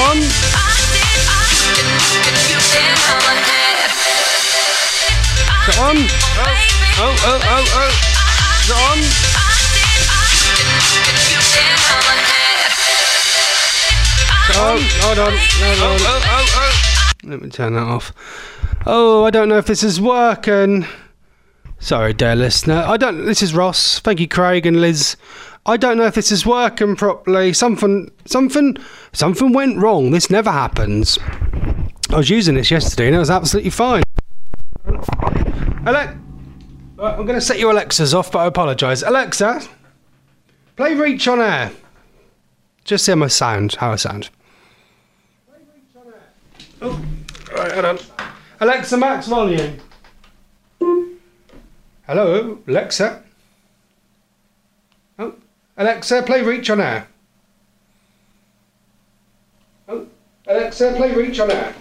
on. Is it on? Oh. Is it on? Hold on. Let me turn that off. Oh, I don't know if this is working. Sorry, dear listener. This is Ross. Thank you, Craig and Liz. I don't know if this is working properly. Something went wrong. This never happens. I was using this yesterday and it was absolutely fine. I'm going to set your Alexas off, but I apologise. Alexa, play Reach on Air. Just hear how I sound. Play Reach on Air. Oh, right, hold on. Alexa, max volume. Hello, Alexa. Oh, Alexa, play Reach on Air. Oh, Alexa, play Reach on Air.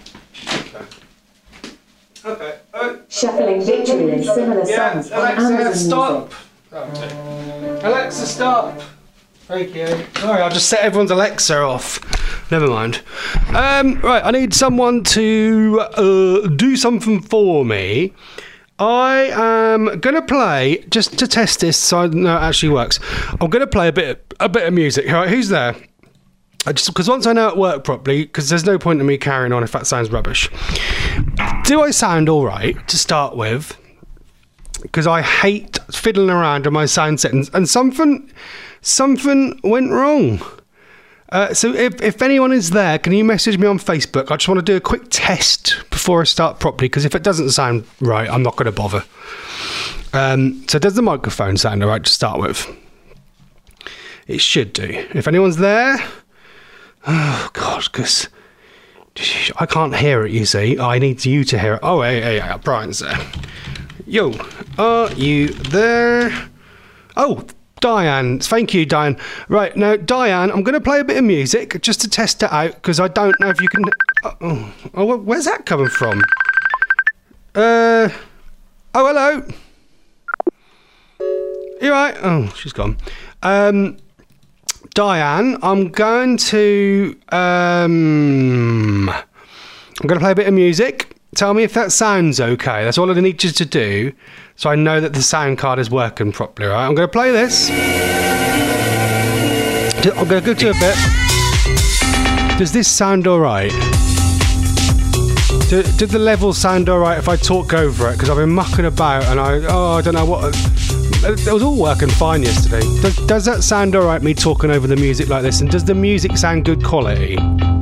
Okay. Shuffling Victory and similar songs on Amazon stop. Music. Alexa, stop. Thank you. Sorry, I'll just set everyone's Alexa off. Never mind. Right, I need someone to do something for me. I am going to play, just to test this so I know it actually works, I'm going to play a bit of music. All right, who's there? Because once I know it worked properly, because there's no point in me carrying on if that sounds rubbish. Do I sound all right to start with? Because I hate fiddling around on my sound settings, and something went wrong. So if anyone is there, can you message me on Facebook? I just want to do a quick test before I start properly, because if it doesn't sound right, I'm not going to bother. So does the microphone sound all right to start with? It should do. If anyone's there... Oh, God, because I can't hear it, you see. I need you to hear it. Oh, yeah, Brian's there. Yo, are you there? Oh, Diane. Thank you, Diane. Right, now, Diane, I'm going to play a bit of music just to test it out, because I don't know if you can... Oh, where's that coming from? Oh, hello. You right? Oh, she's gone. Diane, I'm going to play a bit of music. Tell me if that sounds okay. That's all I need you to do, so I know that the sound card is working properly, right? I'm going to play this. I'm going to go to a bit. Does this sound all right? Did the levels sound all right if I talk over it? Because I've been mucking about and I don't know what... It was all working fine yesterday. Does that sound all right, me talking over the music like this? And does the music sound good quality?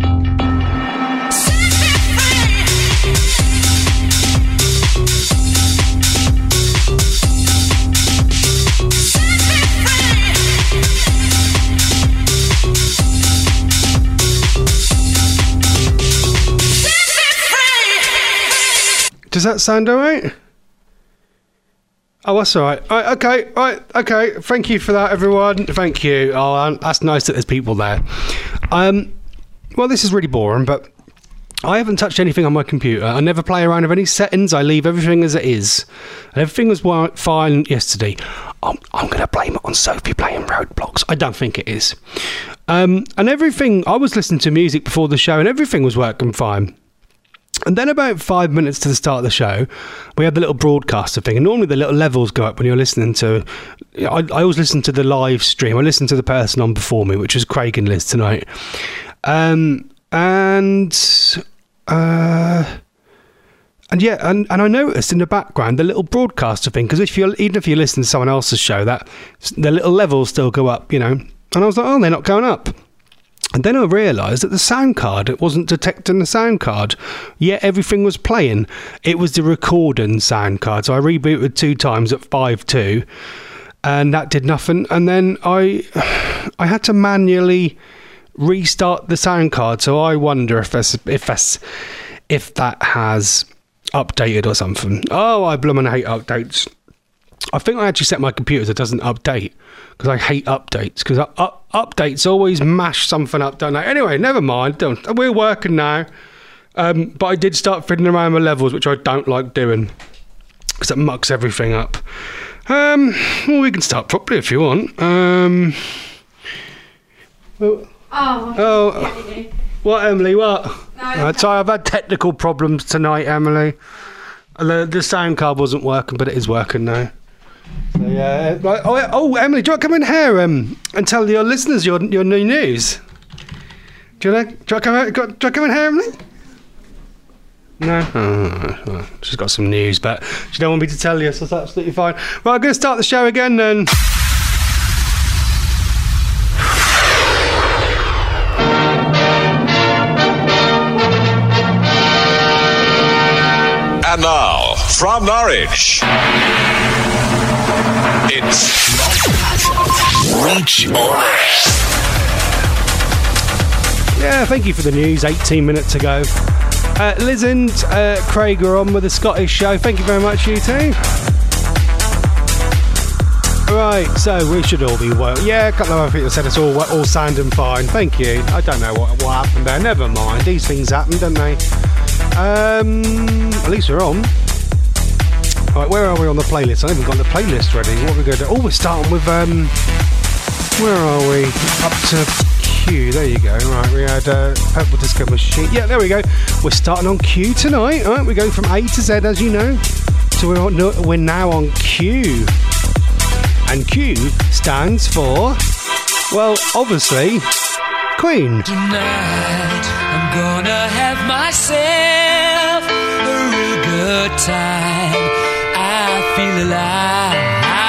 Does that sound all right? Oh, that's all right. Okay. Thank you for that, everyone. Thank you. Oh, that's nice that there's people there. Well, this is really boring, but I haven't touched anything on my computer. I never play around with any settings. I leave everything as it is. And everything was fine yesterday. I'm going to blame it on Sophie playing Roadblocks. I don't think it is. And everything... I was listening to music before the show and everything was working fine. And then about 5 minutes to the start of the show, we had the little broadcaster thing. And normally the little levels go up when you're listening to... I always listen to the live stream. I listened to the person on before me, which was Craig and Liz tonight. And I noticed in the background the little broadcaster thing, because even if you listen to someone else's show, that the little levels still go up, you know. And I was like, oh, they're not going up. And then I realised that the sound card, it wasn't detecting the sound card, yet everything was playing. It was the recording sound card. So I rebooted 2 times at 5.2, and that did nothing. And then I had to manually restart the sound card. So I wonder if that has updated or something. Oh, I blooming hate updates. I think I actually set my computer so it doesn't update, because I hate updates, because updates always mash something up, don't they? Anyway, never mind. We're working now. But I did start fiddling around with levels, which I don't like doing, because it mucks everything up. Well, we can start properly if you want. What, Emily? What? No. Sorry, I've had technical problems tonight, Emily. The sound card wasn't working, but it is working now. So, yeah. Right. Oh, Emily, do you want to come in here and tell your listeners your new news? Do you want to come in here, Emily? No? Oh, she's got some news, but she don't want me to tell you, so that's absolutely fine. Right, I'm going to start the show again then. And now, from Norwich, it's Reach On Air. Yeah, thank you for the news. 18 minutes ago. Liz and Craig are on with the Scottish show. Thank you very much, you two. Right, so we should all be well. Yeah, a couple of other people said it's all sounding fine. Thank you. I don't know what happened there. Never mind. These things happen, don't they? At least we're on. Right, where are we on the playlist? I haven't got the playlist ready. What are we going to do? Oh, we're starting with where are we? Up to Q. There you go. Right, we had Purple Disco Machine. Yeah, there we go. We're starting on Q tonight. All right, we go from A to Z, as you know. So we're now on Q. And Q stands for, well, obviously, Queen. Tonight, I'm gonna have myself a real good time. I feel alive.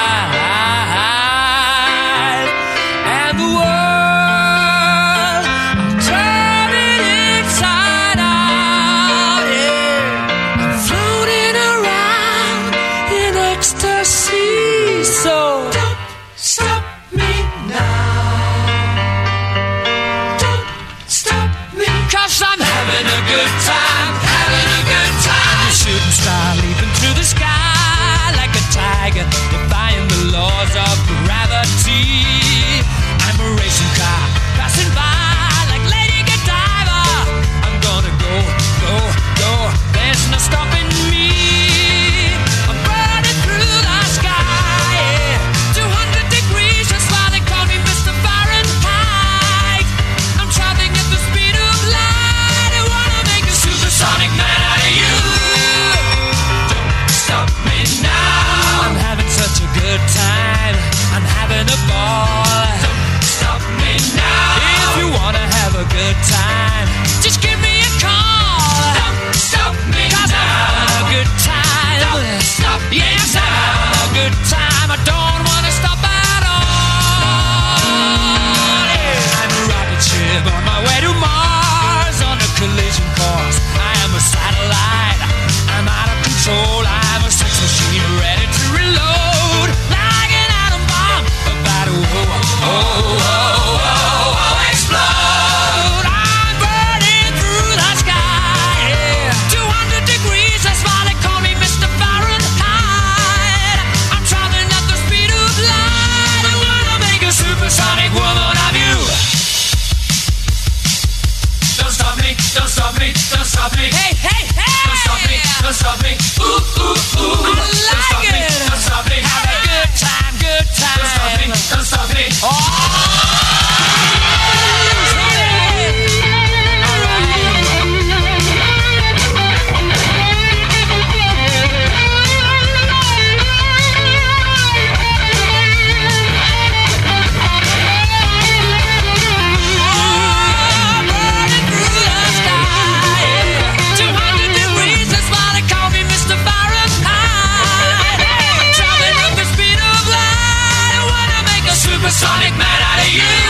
And the world, I'm turning inside out. Yeah. I'm floating around in ecstasy. So don't stop me now. Don't stop me. 'Cause I'm having a good time, having a good time. I'm a shooting star leaping through the sky like a tiger, defying the laws of gravity. I'm a racing car passing by like Lady Godiva. I'm gonna go, go, go. There's no stopping me. I'm burning through the sky, yeah. 200 degrees, that's why they call me Mr. Fahrenheit. I'm traveling at the speed of light. I wanna make a supersonic man out of you. Don't stop me now. I'm having such a good time. I'm having a ball. Don't stop me now. If you wanna have a good time, just give me a call. Don't stop me now. 'Cause I'm having a good time. Don't stop me yes, now. I'm having a good time. I don't wanna stop at all. Yeah. I'm a rocket ship on my way to Mars on a collision course. I am a satellite. I'm out of control. I'm a sex machine ready to reload like an atom bomb about to explode. I'm burning through the sky, yeah. 200 degrees, that's why they call me Mr. Fahrenheit. I'm traveling at the speed of light. I wanna make a supersonic woman of you. Don't stop me, don't stop me, don't stop me. Hey, hey, hey! Don't stop me, don't stop me. Ooh, ooh, ooh. I like don't stop it. Me, don't stop me. Have a good time, good time. Don't stop me, don't stop me. Sonic man out of you.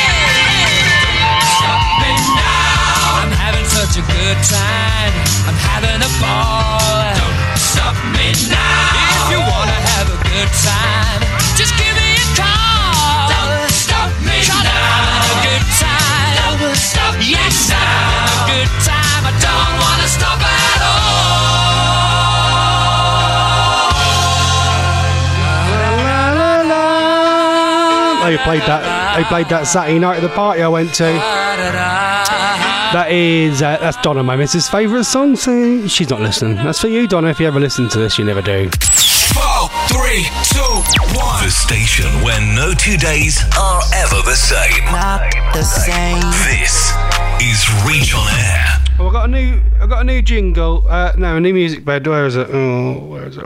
Stop me now. I'm having such a good time. I'm having a ball. Don't stop me now. If you wanna have a good time, just give me a call. Don't stop me now. I'm having a good time. Don't stop yes, me now. I'm having a good time. I don't wanna stop at all. They played that Saturday night at the party I went to. That's Donna, my missus' favourite song. So she's not listening. That's for you, Donna. If you ever listen to this, you never do. 4, 3, 2, 1. The station where no 2 days are ever the same. Not the same. This is Reach on Air. Oh, I got a new jingle. No, a new music bed. Where is it? Oh, where is it?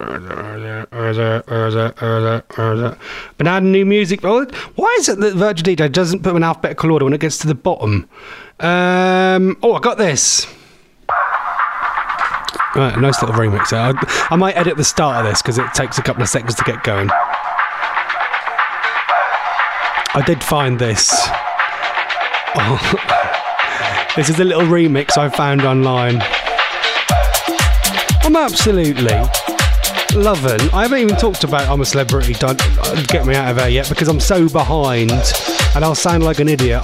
But I had a new music. Oh, why is it that Virgin DJ doesn't put them in alphabetical order when it gets to the bottom? I got this. Right, a nice little remix. I might edit the start of this because it takes a couple of seconds to get going. I did find this. Oh. This is a little remix I found online. I'm absolutely loving. I haven't even talked about I'm a Celebrity. Don't get me out of there yet because I'm so behind and I'll sound like an idiot.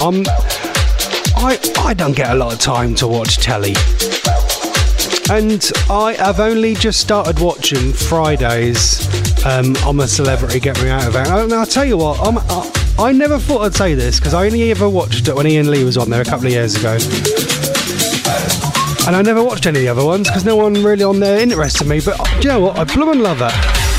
I don't get a lot of time to watch telly. And I have only just started watching Fridays. I'm a Celebrity, get me out of there. And I'll tell you what, I never thought I'd say this because I only ever watched it when Ian Lee was on there a couple of years ago. And I never watched any of the other ones because no one really on there interested me. But do you know what? I blooming love it.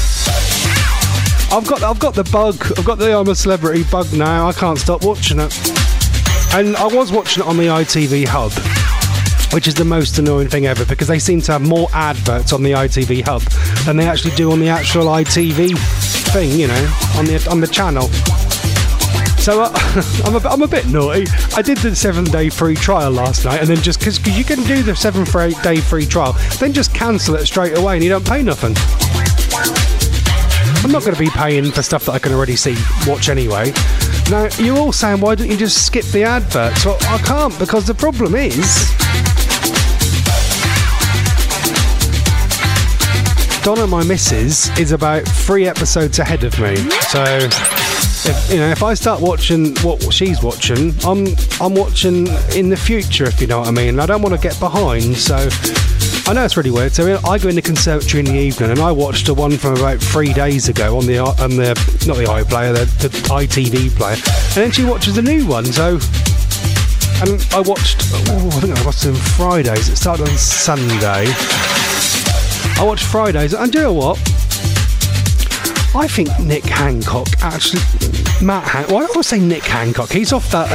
I've got the bug. I've got the I'm a Celebrity bug now. I can't stop watching it. And I was watching it on the ITV Hub, which is the most annoying thing ever because they seem to have more adverts on the ITV Hub than they actually do on the actual ITV thing, you know, on the channel. So I'm a bit naughty. I did the 7-day free trial last night, and then just because you can do the 7-day free trial, then just cancel it straight away, and you don't pay nothing. I'm not going to be paying for stuff that I can already watch anyway. Now you're all saying, why don't you just skip the adverts? Well, I can't because the problem is Donna, my missus, is about 3 episodes ahead of me. So if I start watching what she's watching, I'm watching in the future, if you know what I mean. I don't want to get behind, so I know it's really weird. So I go in the conservatory in the evening, and I watched the one from about 3 days ago on the not the iPlayer, the ITV player, and then she watches the new one. So, and I think I watched them Fridays. It started on Sunday. I watched Fridays, and do you know what? I think Nick Hancock actually... why do I always say Nick Hancock? He's off that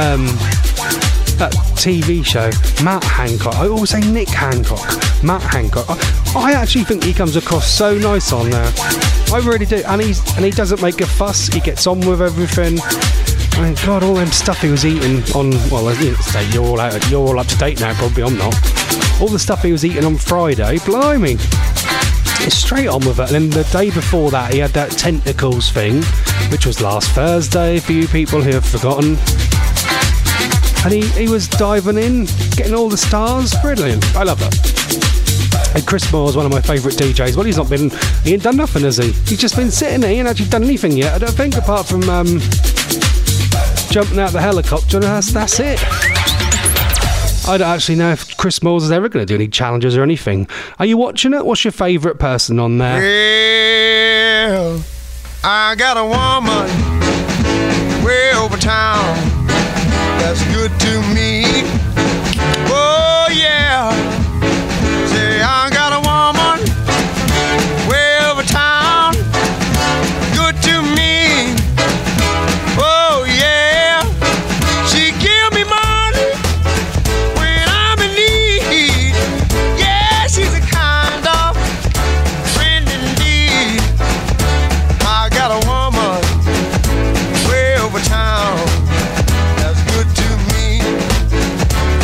TV show, Matt Hancock. I always say Nick Hancock. Matt Hancock. I actually think he comes across so nice on there. I really do. And he doesn't make a fuss. He gets on with everything. I mean, God, all them stuff he was eating on... Well, you're all up to date now, probably. I'm not. All the stuff he was eating on Friday, blimey. Straight on with it. And then the day before that, he had that tentacles thing, which was last Thursday for you people who have forgotten. And he was diving in, getting all the stars. Brilliant. I love it. And Chris Moore is one of my favourite DJs. Well, he ain't done nothing, has he? He's just been sitting there. He ain't actually done anything yet, I don't think, apart from jumping out the helicopter. That's it. I don't actually know if Chris Moores is ever going to do any challenges or anything. Are you watching it? What's your favourite person on there? Well, I got a woman way over town that's good to me. Oh, yeah. Say, I got a woman way over town, good to me. Oh, yeah. She give me money when I'm in need. Yeah, she's a kind of friend indeed. I got a woman way over town that's good to me.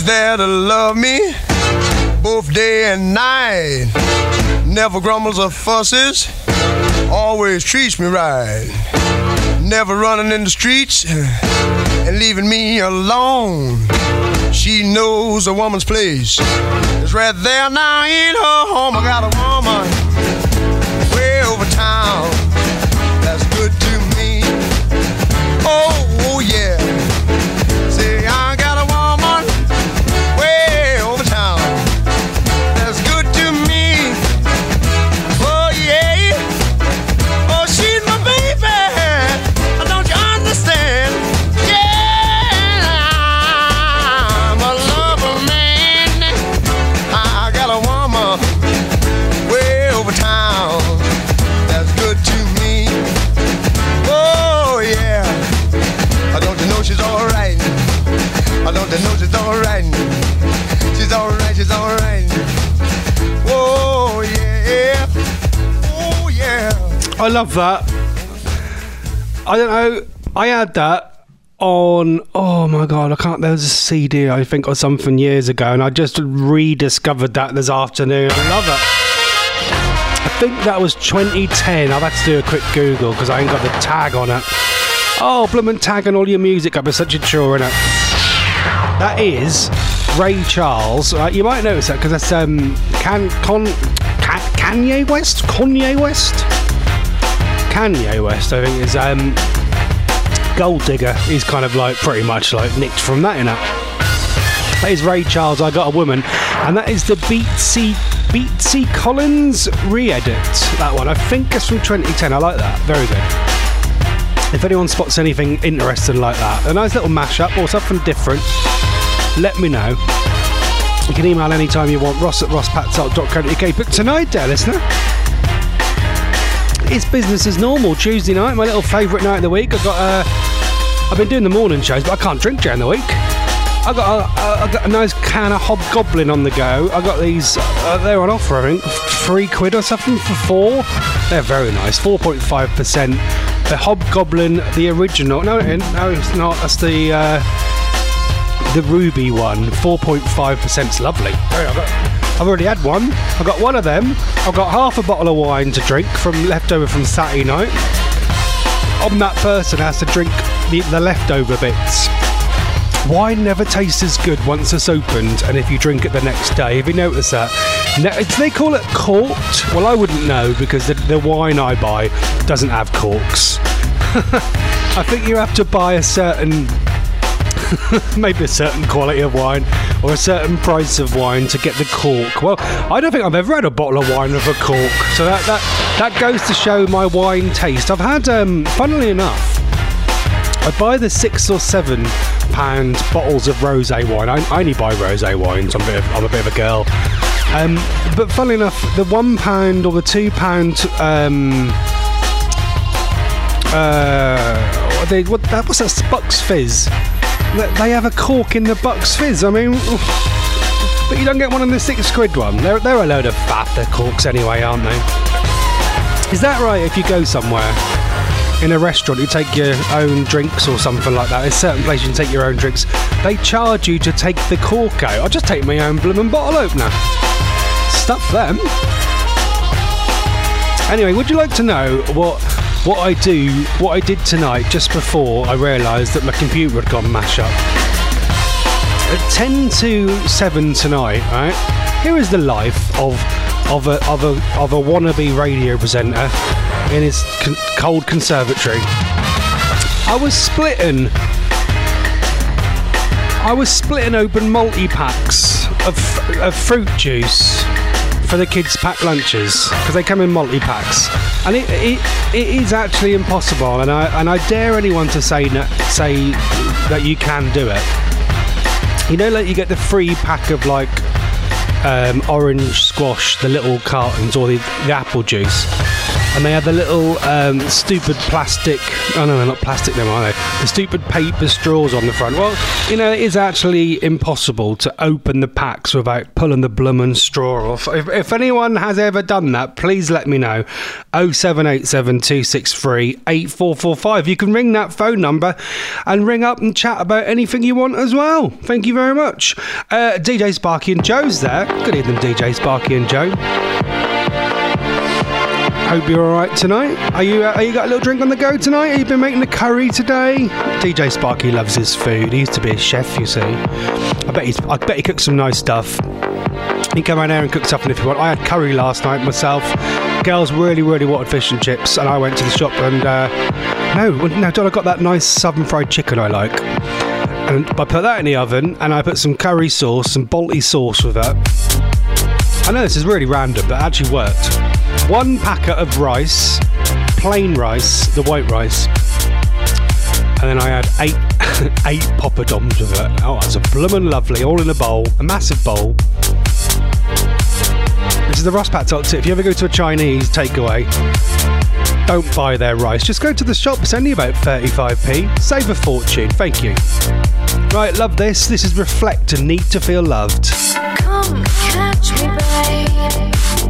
She's there to love me both day and night. Never grumbles or fusses, always treats me right. Never running in the streets and leaving me alone. She knows a woman's place. It's right there now in her home. I got a woman way over town that's good to me. Oh yeah. Say I got a woman way over town that's good to me. Oh yeah. Oh, she's my baby. Don't you understand? Yeah, I'm a lover man. I got a woman way over town that's good to me. Oh yeah. Don't you know she's alright? Don't you know she's alright? She's alright, she's alright. Oh yeah. Oh yeah. I love that. I don't know. I had that on. Oh my god! I can't. There was a CD I think or something years ago, and I just rediscovered that this afternoon. I love it. I think that was 2010. I've had to do a quick Google because I ain't got the tag on it. Oh, bloomin' tagging all your music up is such a chore, innit? That is Ray Charles. You might notice that because that's Kanye West. Kanye West. Kanye West, I think, is Gold Digger. He's kind of like pretty much like nicked from that, innit? That is Ray Charles, I Got a Woman, and that is the Beatsy Collins re-edit. That one, I think it's from 2010. I like that. Very good. If anyone spots anything interesting like that, a nice little mashup or something different, let me know. You can email anytime you want, ross@rosspatsout.co.uk. But tonight, dear listener, it's business as normal. Tuesday night, my little favourite night of the week. I've been doing the morning shows, but I can't drink during the week. I got a nice can of Hobgoblin on the go. I got these, they're on offer, I think, £3 or something for 4. They're very nice, 4.5%. The Hobgoblin, the original. No, it's not. That's the ruby one. 4.5%. It's lovely. I've already had one. I got one of them. I've got half a bottle of wine to drink from leftover from Saturday night. I'm that person who has to drink the leftover bits. Wine never tastes as good once it's opened, and if you drink it the next day. Have you noticed that? Do they call it corked? Well, I wouldn't know because the wine I buy doesn't have corks. I think you have to buy a certain, maybe a certain quality of wine or a certain price of wine to get the cork. Well, I don't think I've ever had a bottle of wine with a cork, so that goes to show my wine taste. I've had, funnily enough, I buy the £6 or £7 bottles of rosé wine. I only buy rosé wines. I'm a bit of a girl. But funnily enough, the £1 or the £2 what's that? Bucks Fizz. They have a cork in the Bucks Fizz. I mean, but you don't get one in the £6 one. They're a load of faff. They're corks anyway, aren't they? Is that right? If you go somewhere in a restaurant, you take your own drinks or something like that. There's certain places you can take your own drinks. They charge you to take the cork out. I'll just take my own bloomin' bottle opener. Stuff them. Anyway, would you like to know what I did tonight just before I realised that my computer had gone mash up? At 10 to 7 tonight, right? Here is the life of a wannabe radio presenter in his cold conservatory. I was splitting open multi-packs of fruit juice for the kids' packed lunches because they come in multi-packs, and it is actually impossible, and I dare anyone to say that you can do it. You know, like you get the free pack of like orange squash, the little cartons, or the apple juice. and they had the little stupid plastic. Oh no, they're not plastic, them are they? The stupid paper straws on the front. Well, you know, it is actually impossible to open the packs without pulling the bloomin' straw off. If anyone has ever done that, please let me know. 0787 263 8445. You can ring that phone number and ring up and chat about anything you want as well. Thank you very much. DJ Sparky and Joe's there. Good evening, DJ Sparky and Joe. Hope you're all right tonight. Are you got a little drink on the go tonight? Have you been making the curry today? DJ Sparky loves his food. He used to be a chef, you see. I bet he cooks some nice stuff. You can come around there and cook something if you want. I had curry last night myself. Girls really, really wanted fish and chips, and I went to the shop and no, John, I got that nice southern fried chicken I like. And I put that in the oven, and I put some curry sauce, some Balti sauce with it. I know this is really random, but it actually worked. 1 packet of rice, plain rice, the white rice, and then I had 8 poppadoms with it. Oh, that's a bloomin' lovely, all in a bowl, a massive bowl. This is the Ross Pat top tip. If you ever go to a Chinese takeaway, don't buy their rice. Just go to the shop. It's only about 35p. Save a fortune. Thank you. Right, love this. This is Reflect and Need to Feel Loved. Come catch me, babe.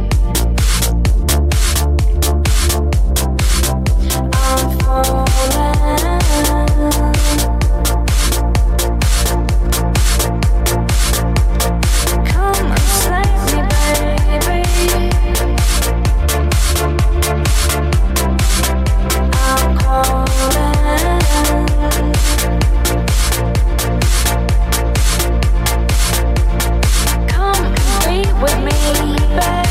I'm falling. Come and save me, baby. I'm calling. Come and be with me, babe.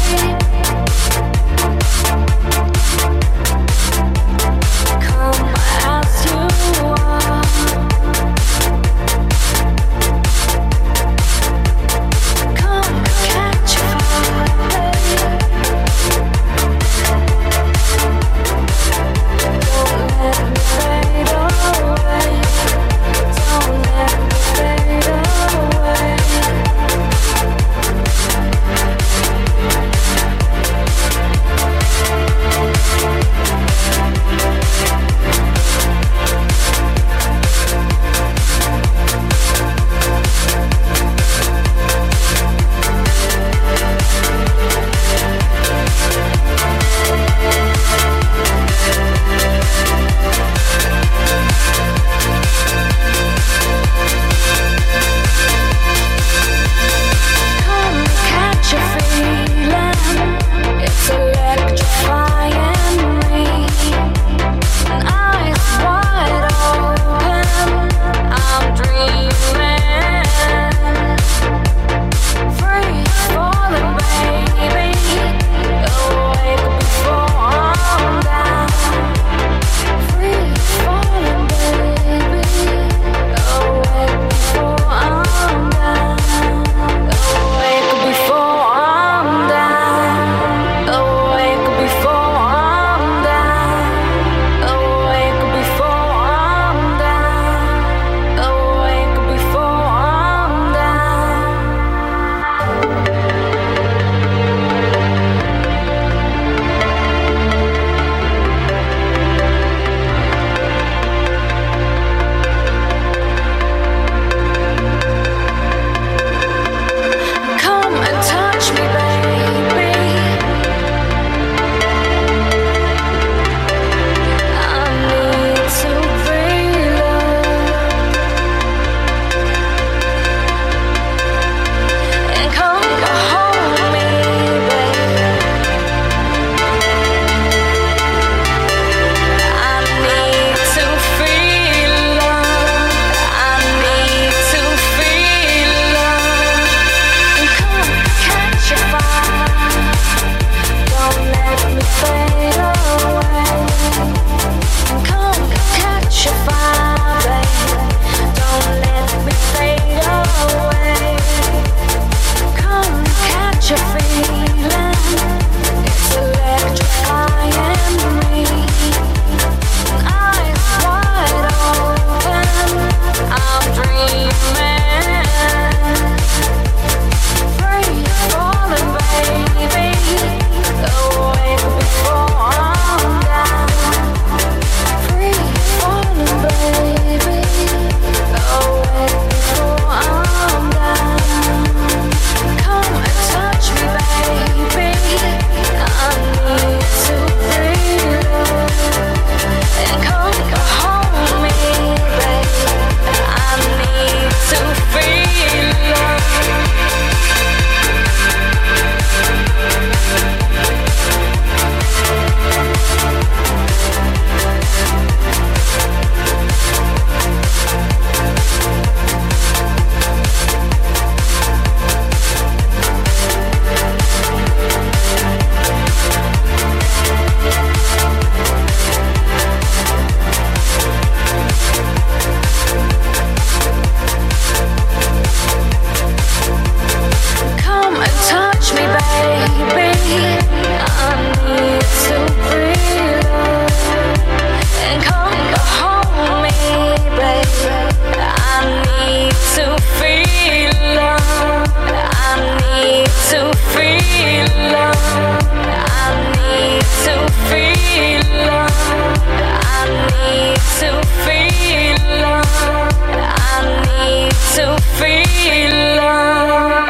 need love.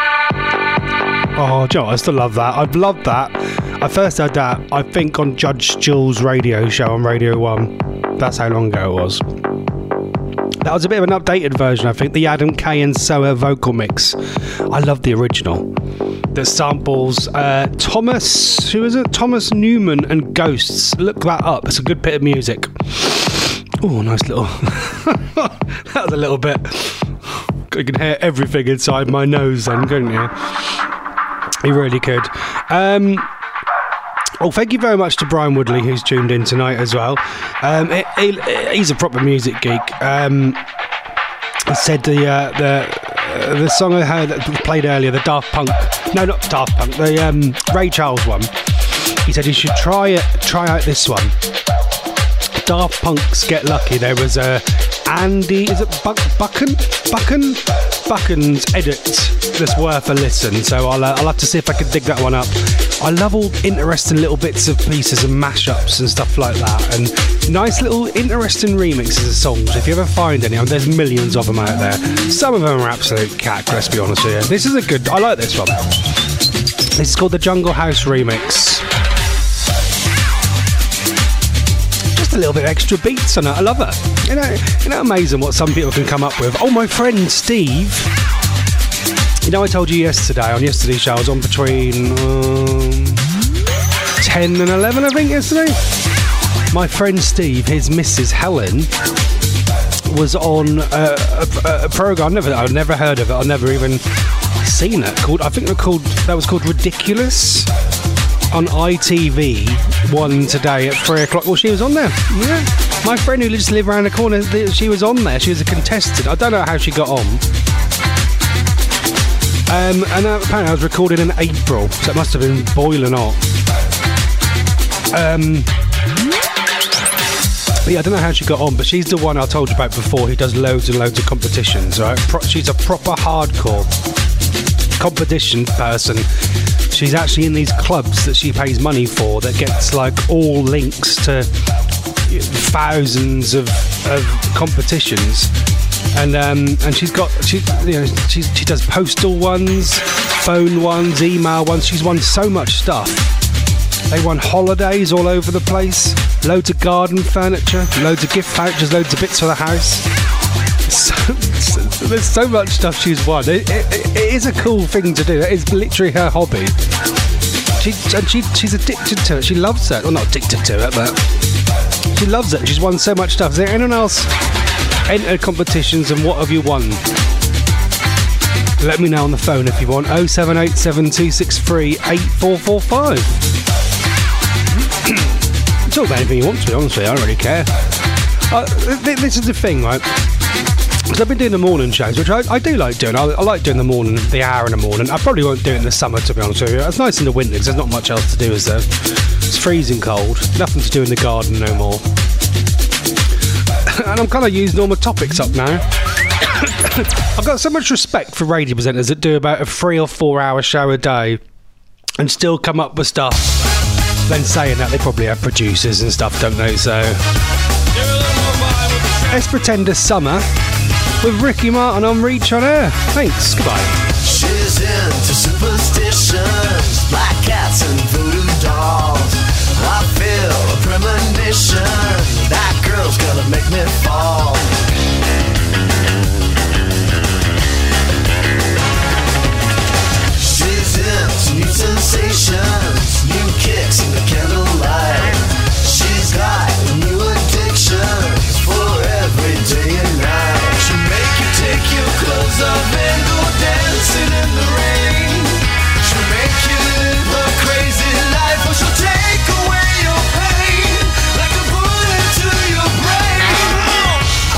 Oh, Joe, I still love that. I've loved that. I first heard that, I think, on Judge Jules' radio show on Radio 1. That's how long ago it was. That was a bit of an updated version, I think. The Adam Kay and Soa vocal mix. I love the original. That samples Thomas, who is it? Thomas Newman and Ghosts. Look that up. It's a good bit of music. Oh, nice little... that was a little bit... You can hear everything inside my nose then, couldn't you? You really could. Well, thank you very much to Brian Woodley, who's tuned in tonight as well. He's a proper music geek. He said the song I heard that played earlier, the Daft Punk... No, not Daft Punk. The Ray Charles one. He said you should try out this one. Daft Punk's Get Lucky. There was Andy, is it Buchan's edit that's worth a listen, so I'll have to see if I can dig that one up. I love all interesting little bits of pieces and mashups and stuff like that, and nice little interesting remixes of songs. If you ever find any, there's millions of them out there. Some of them are absolute cack, let's be honest with you. This is a good, I like this one. This is called the Jungle House Remix. A little bit of extra beats on it. I love it. You know, amazing what some people can come up with. Oh, my friend Steve. You know, I told you on yesterday's show, I was on between 10 and 11, I think, yesterday. My friend Steve, his Mrs. Helen, was on a program. I've never heard of it. I've never even seen it. That was called Ridiculous. On ITV1 today at 3 o'clock. Well, she was on there. Yeah. My friend who just lived around the corner, she was on there. She was a contestant. I don't know how she got on. And apparently I was recorded in April, so it must have been boiling hot. Yeah, I don't know how she got on, but she's the one I told you about before who does loads and loads of competitions, right? She's a proper hardcore competition person. She's actually in these clubs that she pays money for that gets like all links to thousands of competitions, and she does postal ones, phone ones, email ones. She's won so much stuff. They won holidays all over the place, loads of garden furniture, loads of gift vouchers, loads of bits for the house. There's so much stuff she's won. It is a cool thing to do. It is literally her hobby. She's addicted to it. She loves it. Well, not addicted to it, but she loves it. She's won so much stuff. Is there anyone else entered competitions, and what have you won? Let me know on the phone if you want. 0787263 8445. Talk about anything you want to, honestly. I don't really care. This is the thing, right? Because I've been doing the morning shows, which I do like doing. I like doing the hour in the morning. I probably won't do it in the summer, to be honest with you. It's nice in the winter because there's not much else to do, is there? It's freezing cold. Nothing to do in the garden no more. And I'm kind of using all my topics up now. I've got so much respect for radio presenters that do about a 3 or 4 hour show a day and still come up with stuff. Then saying that, they probably have producers and stuff, don't they? So let's pretend it's summer with Ricky Martin on Reach on Air. Thanks, goodbye. She's into superstitions, black cats and voodoo dolls. I feel a premonition, that girl's gonna make me fall. She's into new sensations, new kicks in the candlelight. She's got new addictions for every day and night. She'll make you take your clothes off and go dancing in the rain. She'll make you live a crazy life, or she'll take away your pain like a bullet to your brain.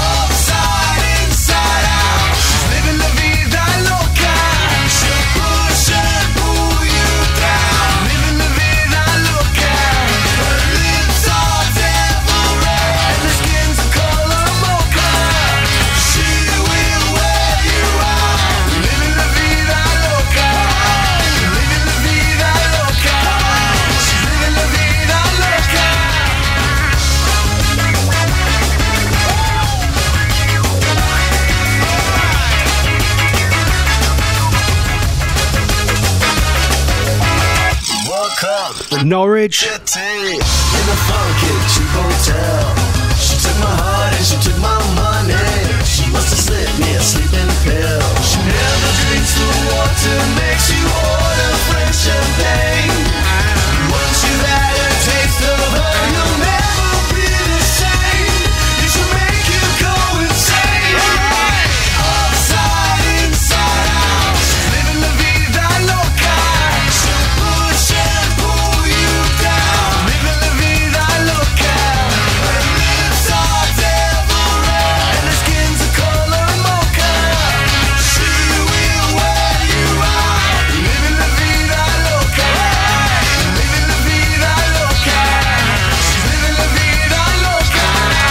Norwich. In the funky cheap hotel. She took my heart and she took my money. She must have slipped me a sleeping pill. She never drinks the water, makes you order French champagne. Once you've had a taste of her, you'll never be the same. It should make you go insane. Upside, inside out, she's living la vida loca. She'll push and pull you down, living la vida loca. Her lips are devil red and her skin's a color mocha. She will wear you out, living la vida loca. Living la vida loca. She's living la vida loca.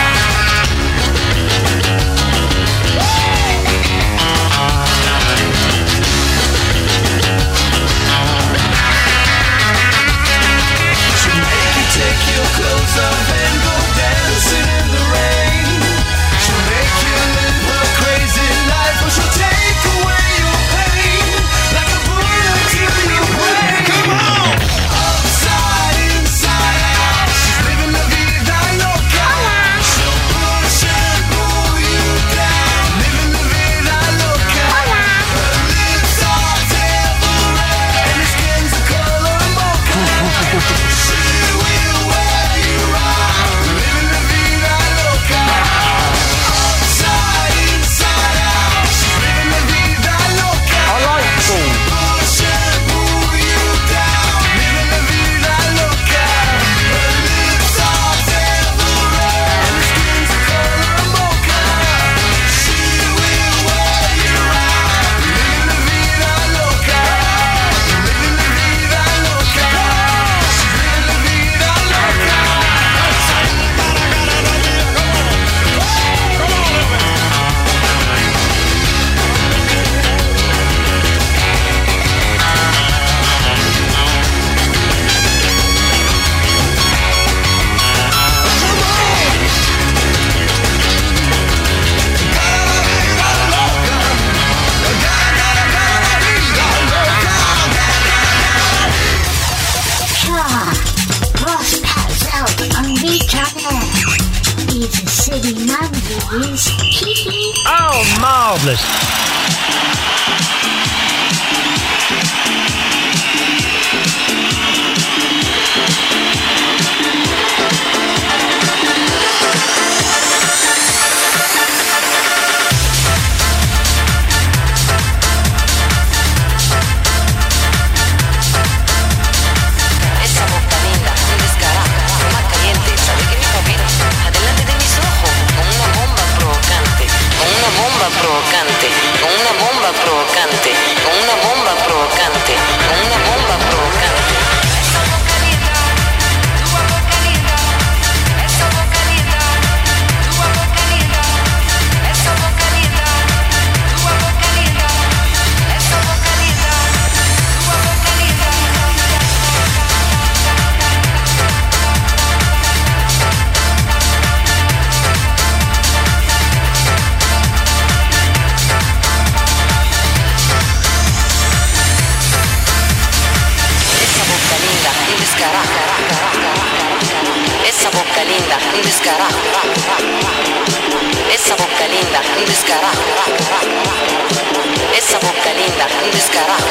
She'll make you take your clothes off and go dancing in the rain. She'll make you live her crazy life, or she'll take away your pain like a bullet to your brain. Come on! Upside, inside out, she's living la vida loca. She'll push and pull you down, living la vida loca. Her lips are devil red and her skin's a color mocha. She will wear you out, living la vida loca. Upside, inside out, she's living la vida loca. I like boom. Push and pull you down, living la vida loca. Her lips are devil red and her skin's a color mocha. She will wear you out, living la vida loca. Living la vida loca. She's living la vida loca. Ross Pat's out on VKF. He's a city man, he is. Oh, marvellous. Esa boca linda, un descarado, más caliente, ¿sabe qué mi papito? Adelante de mis ojos, con una bomba provocante, con una bomba provocante, con una bomba provocante, con una bomba provocante, con una bomba provocante. Esa boca linda, tu boca linda, esa boca linda, tu boca linda, esa boca linda, tu boca linda, esa boca linda, tu boca linda. Esa boca linda, un descarado. Esa boca linda, un descarado. Esa boca linda, un descarado. Esa boca linda, un descarado.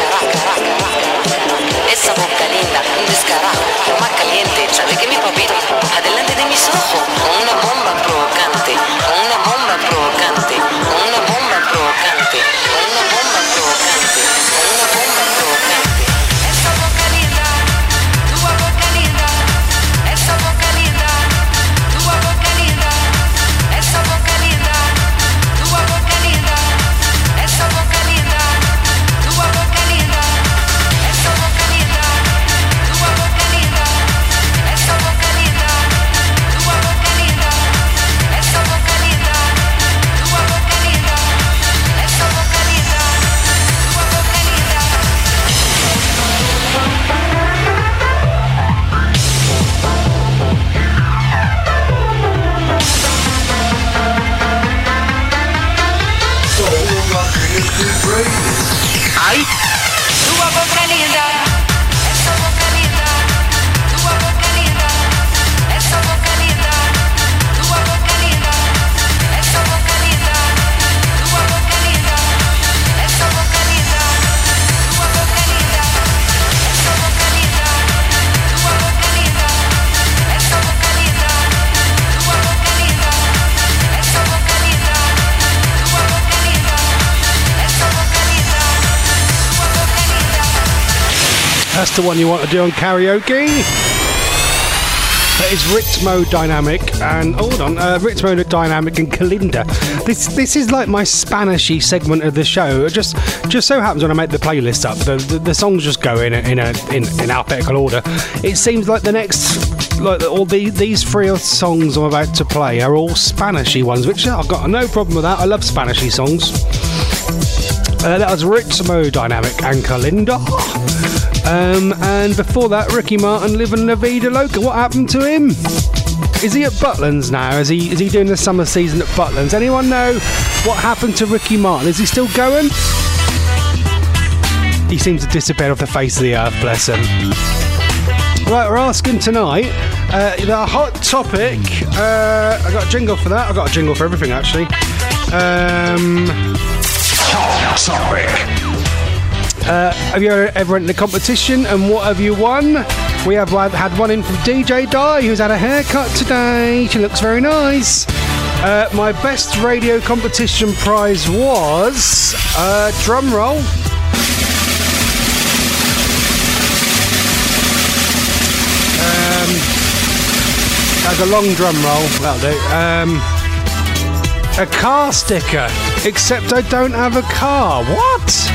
Esa boca linda, un descarado, más caliente, ¿sabe qué mi papito? Adelante de mis ojos, con una bomba provocante, con una bomba provocante, con una bomba provocante, con una bomba provocante, con una bomba provocante. Esa boca linda, tu boca linda, esa boca linda, tu boca linda, esa boca linda, tu boca linda, esa boca linda, tu boca linda, esa boca linda, tu boca linda, esa boca linda, tu boca linda, esa boca linda, tu boca linda, esa boca linda, tu boca linda. Ay, Tu boca linda, esa boca linda, That's the one you want to do on karaoke. That is Ritmo Dynamic and hold on, Ritmo Dynamic and Kalinda. This is like my Spanishy segment of the show. It just so happens when I make the playlist up, the songs just go in alphabetical order. It seems like the next, like all these three songs I'm about to play are all Spanishy ones, which I've got no problem with that. I love Spanishy songs. That was Ritmo Dynamic and Kalinda. And before that, Ricky Martin, Living La Vida Loca. What happened to him? Is he at Butlins now? Is he doing the summer season at Butlins? Anyone know what happened to Ricky Martin? Is he still going? He seems to disappear off the face of the earth, bless him. Right, we're asking tonight, the hot topic. I got a jingle for that. I got a jingle for everything, actually. Hot topic. Have you ever entered a competition and what have you won? We have had one in from DJ Di, who's had a haircut today. She looks very nice. My best radio competition prize was drum roll. That's a long drum roll. That'll do. A car sticker. Except I don't have a car. What?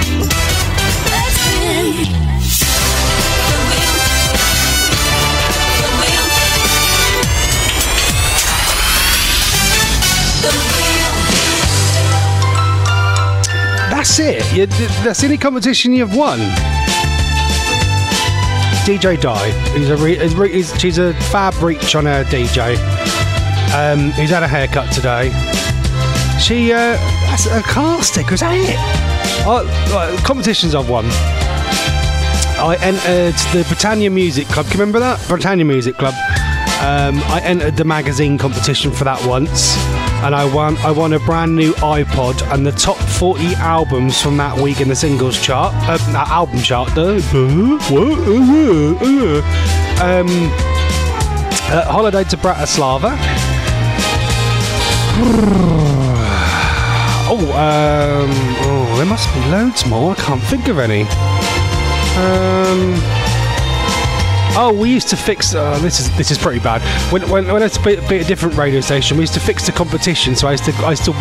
That's it. That's any competition you've won. DJ Di. She's a fab reach on her DJ. He's had a haircut today. That's a car sticker. Is that it? Competitions I've won. I entered the Britannia Music Club. Can you remember that? Britannia Music Club. I entered the magazine competition for that once, and I won a brand new iPod and the top 40 albums from that week in the singles chart, album chart. Holiday to Bratislava. There must be loads more. I can't think of any. We used to fix. This is pretty bad. When I used to be at a different radio station, we used to fix the competition. So I'd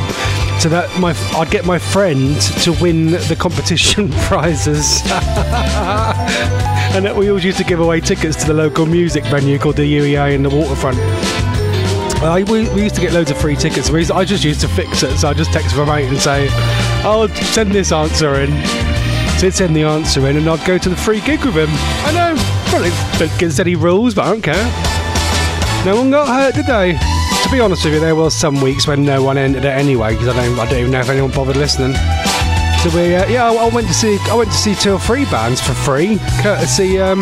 get my friend to win the competition prizes, and we always used to give away tickets to the local music venue called the UEA in the Waterfront. We used to get loads of free tickets. I just used to fix it. So I just text my mate and say, "I'll send this answer in." So he'd send the answer in, and I'd go to the free gig with him. I know, probably don't get any rules, but I don't care. No one got hurt, did they? To be honest with you, there was some weeks when no one entered it anyway, because I don't even know if anyone bothered listening. So I went to see 2 or 3 bands for free, courtesy of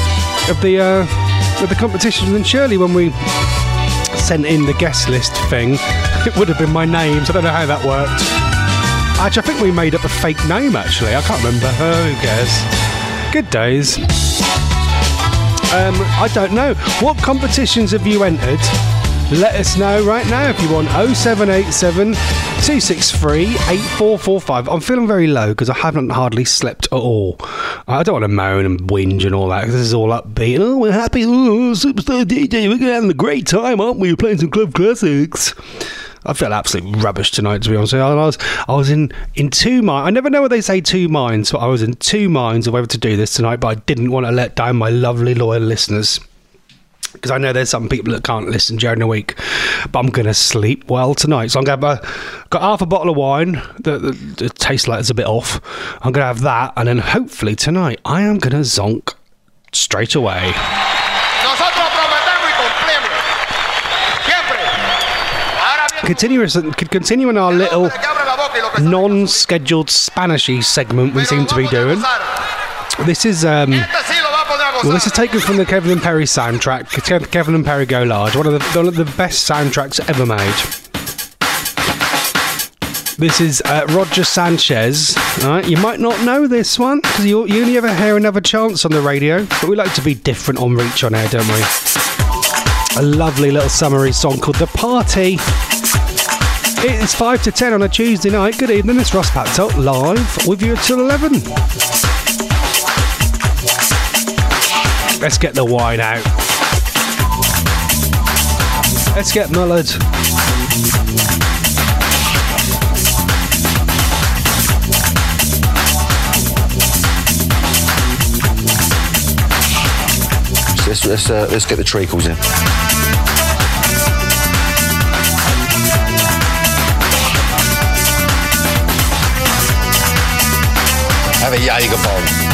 the competition. And surely when we sent in the guest list thing, it would have been my name. So I don't know how that worked. Actually, I think we made up a fake name, actually. I can't remember. Who cares? Good days. I don't know. What competitions have you entered? Let us know right now if you want. 0787 263 8445. I'm feeling very low because I haven't hardly slept at all. I don't want to moan and whinge and all that, because this is all upbeat. Oh, we're happy. Oh, Superstar DJ, we're having a great time, aren't we? We're playing some club classics. I felt absolutely rubbish tonight, to be honest. I was in 2 minds. I never know what they say 2 minds, but I was in 2 minds of whether to do this tonight, but I didn't want to let down my lovely loyal listeners, because I know there's some people that can't listen during the week, but I'm going to sleep well tonight. So I'm going to got half a bottle of wine that tastes like it's a bit off. I'm going to have that, and then hopefully tonight I am going to zonk straight away. Continuing our little non-scheduled Spanishy segment we seem to be doing. This is this is taken from the Kevin and Perry soundtrack. Kevin and Perry Go Large, one of the best soundtracks ever made. This is Roger Sanchez. Right, you might not know this one because you only ever hear Another Chance on the radio, but we like to be different on Reach on Air, don't we? A lovely little summery song called The Party. It's 5 to 10 on a Tuesday night. Good evening, it's Ross Patel live with you till 11. Let's get the wine out. Let's get mullered. Let's get the treacles in. Have a Jaeger bomb.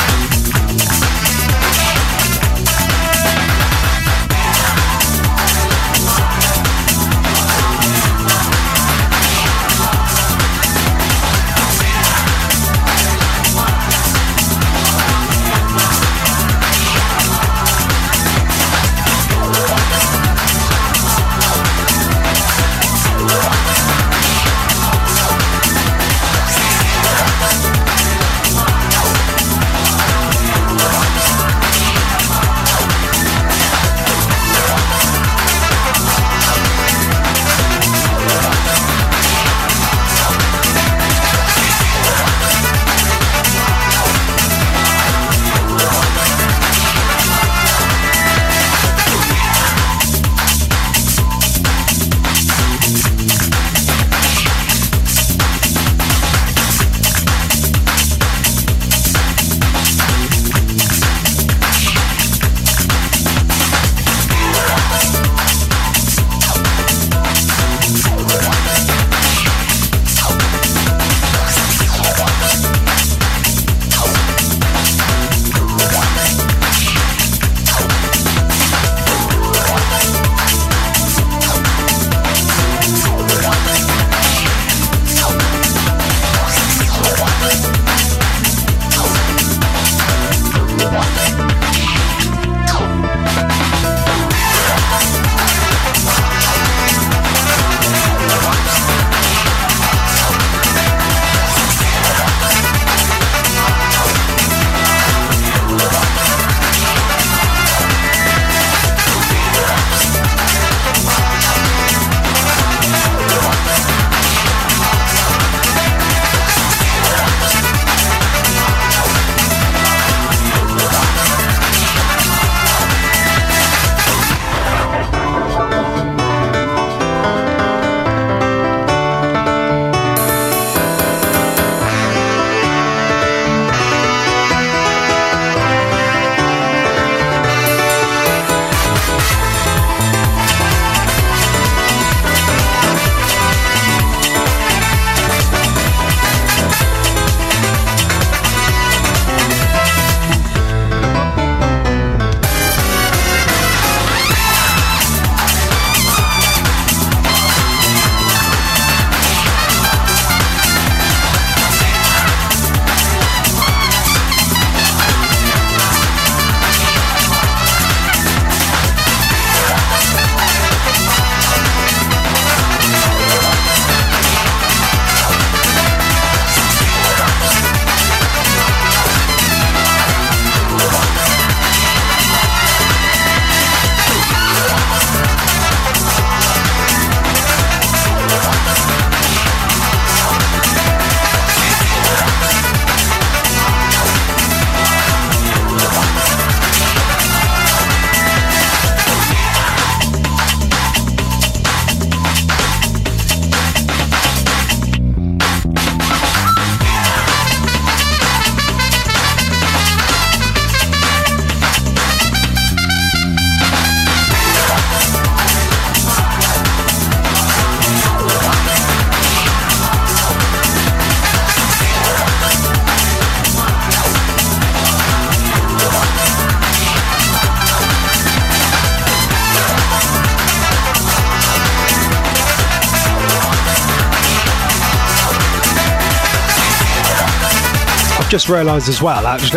just realised as well. Actually,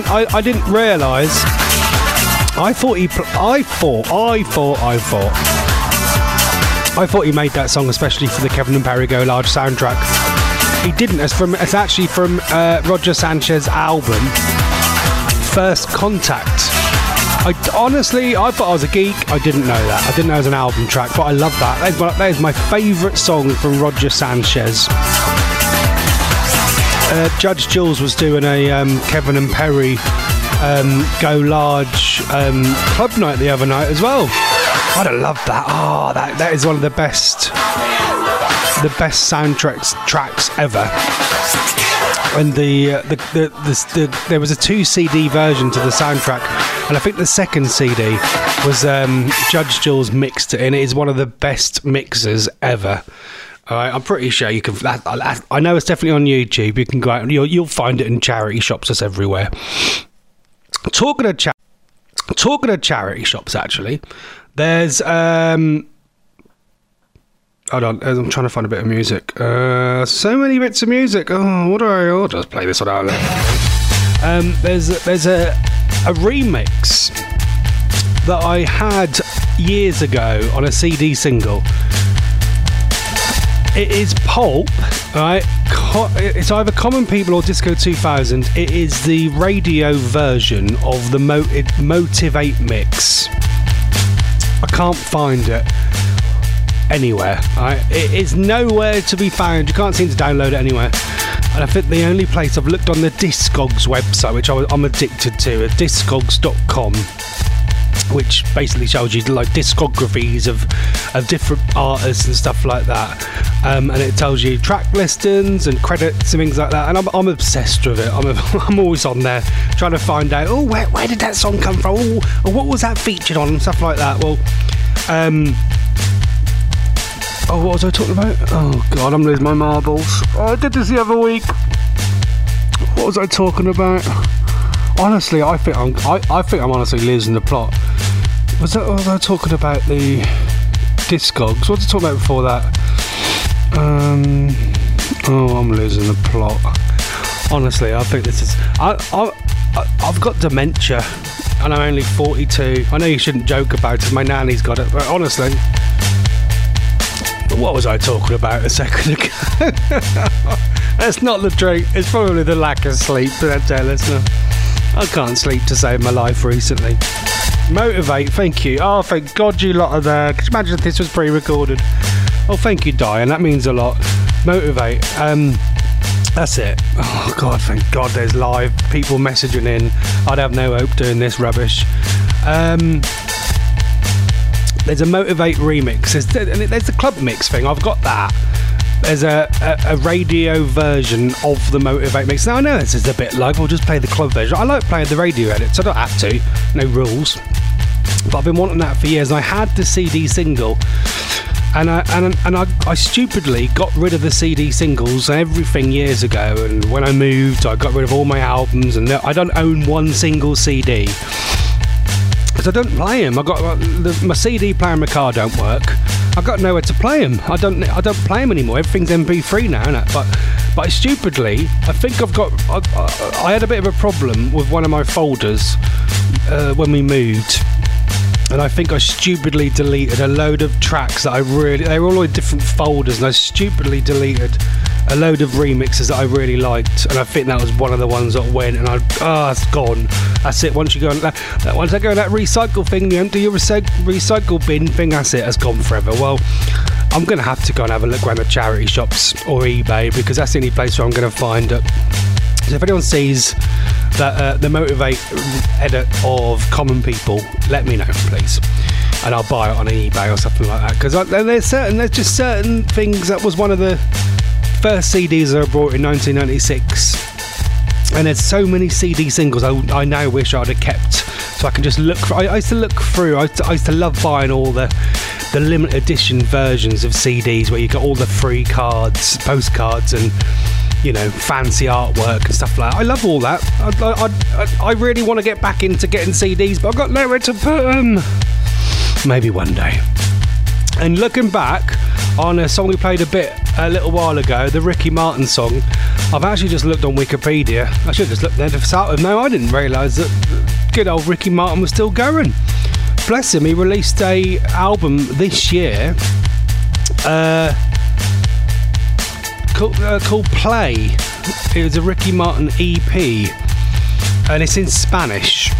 I didn't realise. I thought he made that song especially for the Kevin and Perry Go Large soundtrack. He didn't. It's actually from Roger Sanchez's album First Contact. I thought I was a geek. I didn't know that. I didn't know it was an album track, but I love that. That is my favourite song from Roger Sanchez. Judge Jules was doing a Kevin and Perry Go Large club night the other night as well. I'd have loved that. Oh, that is one of the best tracks ever. And there was a 2 CD version to the soundtrack, and I think the second CD was Judge Jules mixed it, and it is one of the best mixes ever. All right, I'm pretty sure you can. I know it's definitely on YouTube. You can go out and you'll find it in charity shops. That's everywhere. Talking of charity shops, actually, there's hold on, I'm trying to find a bit of music. So many bits of music. Oh, what do I'll just play this one out there. There's a remix that I had years ago on a CD single. It is Pulp, right? It's either Common People or Disco 2000. It is the radio version of the Motivate mix. I can't find it anywhere. Right? It is nowhere to be found. You can't seem to download it anywhere. And I think the only place I've looked on the Discogs website, which I'm addicted to, at discogs.com, which basically shows you like discographies of different artists and stuff like that, and it tells you track listings and credits and things like that. And I'm obsessed with it. I'm always on there trying to find out, oh, where did that song come from? Oh, what was that featured on and stuff like that. Well, what was I talking about? Oh God, I'm losing my marbles. I did this the other week. What was I talking about? Honestly, I think I'm honestly losing the plot. Was I talking about the Discogs? What was I talking about before that? I'm losing the plot. Honestly, I think this is. I've got dementia, and I'm only 42. I know you shouldn't joke about it. My nanny's got it, but honestly, what was I talking about a second ago? It's not the drink. It's probably the lack of sleep. Listener. I can't sleep to save my life recently. Motivate, thank you. Oh, thank God you lot are there. Could you imagine if this was pre-recorded? Oh, thank you, Diane. That means a lot. Motivate. That's it. Oh, God, thank God there's live people messaging in. I'd have no hope doing this rubbish. There's a Motivate remix. There's the club mix thing. I've got that. There's a radio version of the Motivate mix. Now I know this is a bit like, we'll just play the club version. I like playing the radio edit, so I don't have to. No rules. But I've been wanting that for years. And I had the CD single, and I stupidly got rid of the CD singles and everything years ago. And when I moved, I got rid of all my albums, and I don't own one single CD because I don't play them. I got my CD player in my car don't work. I've got nowhere to play them. I don't play them anymore. Everything's MP3 now, isn't it? But stupidly, I think I had a bit of a problem with one of my folders when we moved, and I think I stupidly deleted a load of tracks that they were all in different folders, and I stupidly deleted a load of remixes that I really liked, and I think that was one of the ones that went, and it's gone. That's it. Once you go on that, once I go on that recycle thing, you do your recycle bin thing. That's it. That's gone forever. Well, I'm going to have to go and have a look around the charity shops or eBay, because that's the only place where I'm going to find it. So if anyone sees that the Motivate edit of Common People, let me know, please, and I'll buy it on eBay or something like that. Because there's just certain things. That was one of the first CDs that I bought in 1996, and there's so many CD singles I now wish I'd have kept, so I can just look for. I used to look through. I used to love buying all the limited edition versions of CDs where you got all the free cards, postcards, and fancy artwork and stuff like that. I love all that. I really want to get back into getting CDs, but I've got nowhere to put them. Maybe one day. And looking back on a song we played a little while ago, the Ricky Martin song, I've actually just looked on Wikipedia. I should have just looked there to start with. No, I didn't realise that good old Ricky Martin was still going. Bless him, he released a album this year called Play. It was a Ricky Martin EP, and it's in Spanish.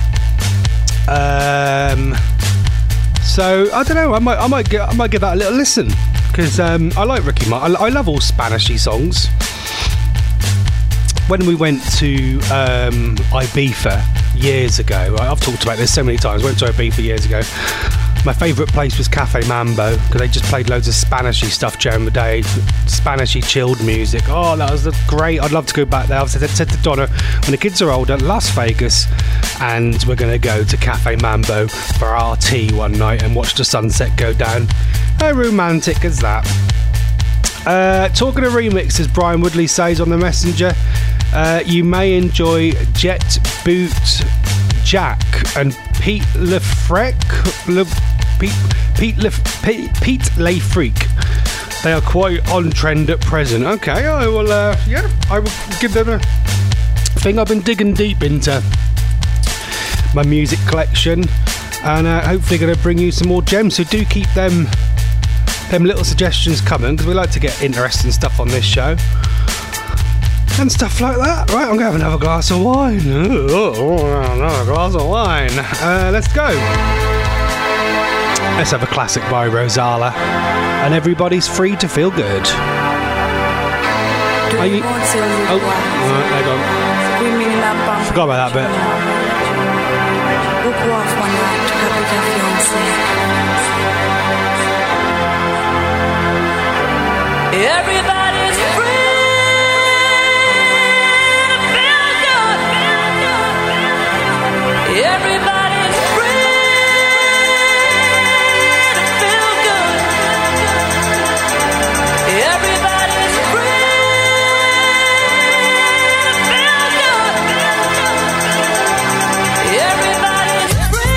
So I don't know. I might give that a little listen, because I like Ricky Martin. I love all Spanishy songs. when we went to Ibiza years ago, right, I've talked about this so many times. Went to Ibiza years ago. My favourite place was Cafe Mambo because they just played loads of Spanishy stuff during the day, Spanishy chilled music. Oh, that was great. I'd love to go back there. I've said to Donna, when the kids are older, Las Vegas, and we're going to go to Cafe Mambo for our tea one night and watch the sunset go down. How romantic is that? Talking of remixes, Brian Woodley says on the messenger, you may enjoy Jet Boot Jack and Pete LeFreak. Pete LeFreak. They are quite on trend at present. Okay, I will. I will give them a thing. I've been digging deep into my music collection, and hopefully going to bring you some more gems. So do keep them little suggestions coming, because we like to get interesting stuff on this show and stuff like that. Right, I'm gonna have another glass of wine. Another glass of wine. Let's go. Let's have a classic by Rosala, and everybody's free to feel good. Are you? Oh, right, there you go. Forgot about that bit. Everybody's free to feel good. Everybody's free to feel good. Everybody's free to feel good. Everybody's free.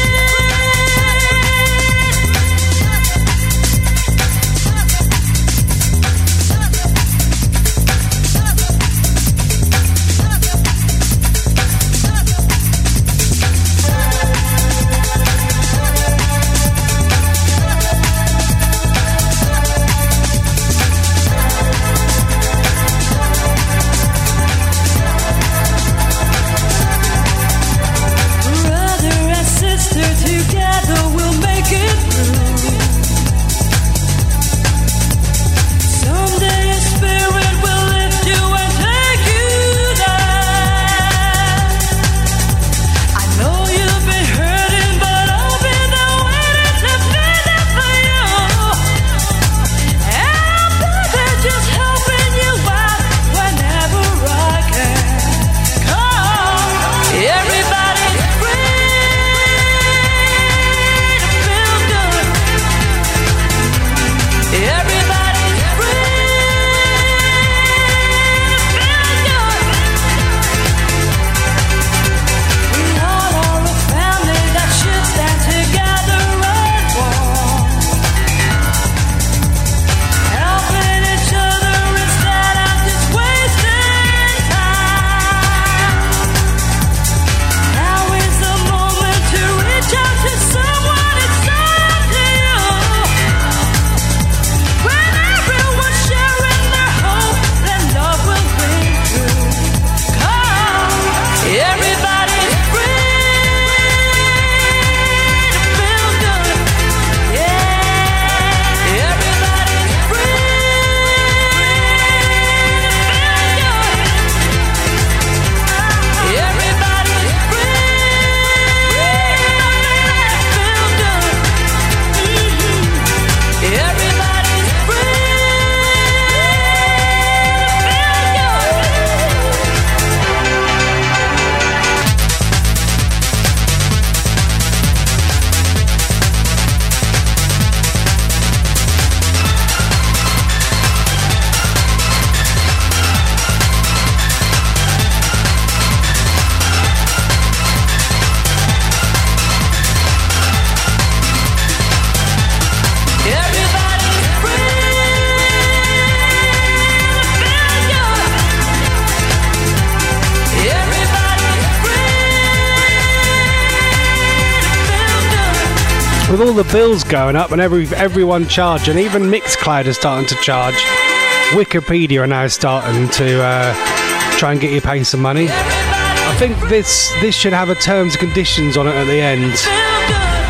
With all the bills going up and everyone charging, even Mixcloud is starting to charge. Wikipedia are now starting to try and get you paying some money. I think this should have a terms and conditions on it at the end.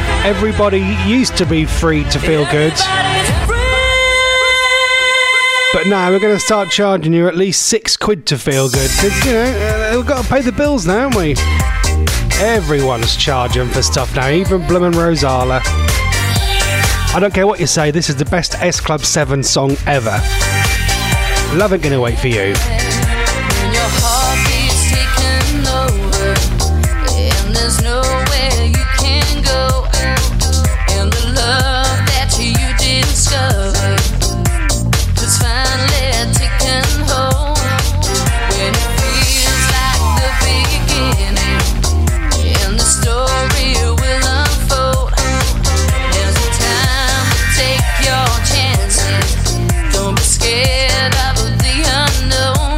Everybody used to be free to feel good. But now we're going to start charging you at least £6 to feel good. Because, you know, we've got to pay the bills now, haven't we? Everyone's charging for stuff now, even Bloomin' Rosala. I don't care what you say, this is the best S Club 7 song ever. Love Ain't Gonna Wait For You. When your heartbeat's taking over, and there's nowhere you can go, and the love that you did discover is finally taking hold. When it feels like the beginning, and the story will unfold, there's a time to take your chances. Don't be scared of the unknown.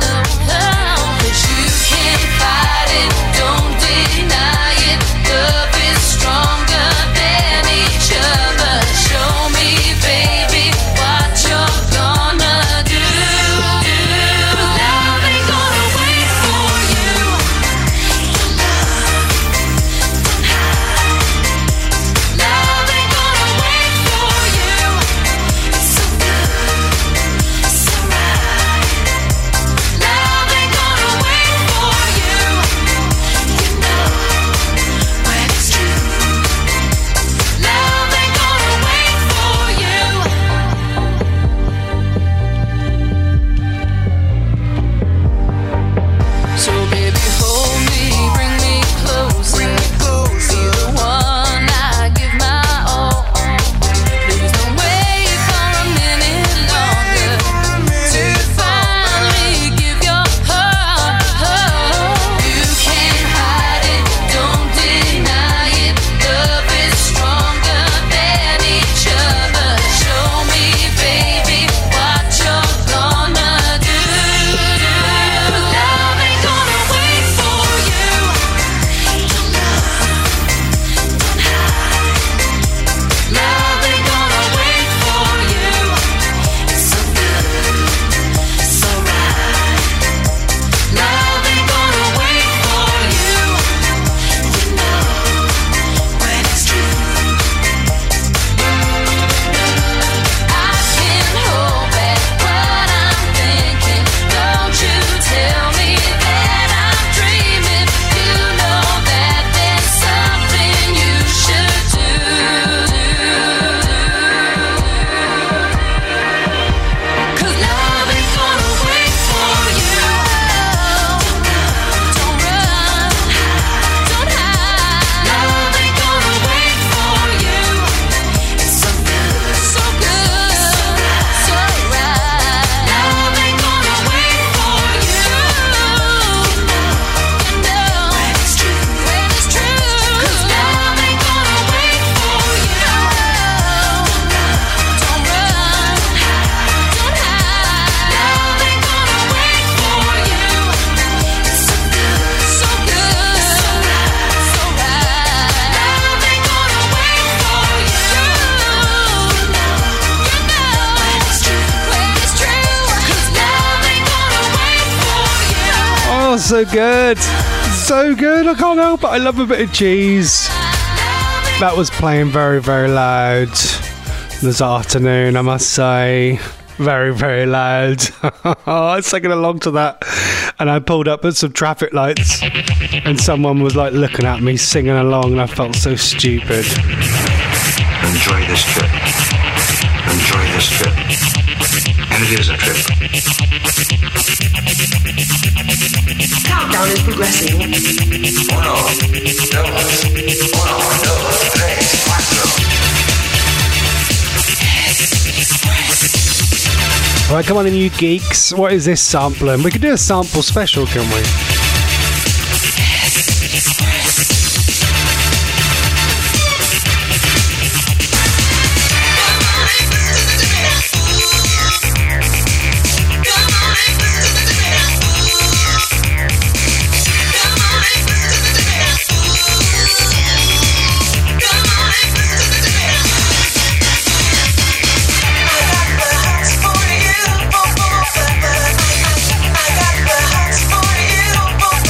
So good. So good. I can't help it. I love a bit of cheese. That was playing very, very loud this afternoon, I must say. Very, very loud. I was singing along to that, and I pulled up at some traffic lights, and someone was like looking at me singing along, and I felt so stupid. Enjoy this trip. Enjoy this trip. And it is a trip. Countdown is progressing. 1, 2, 3, 4. Alright, come on in, you geeks. What is this sampling? We could do a sample special, can we? I got the hots for you.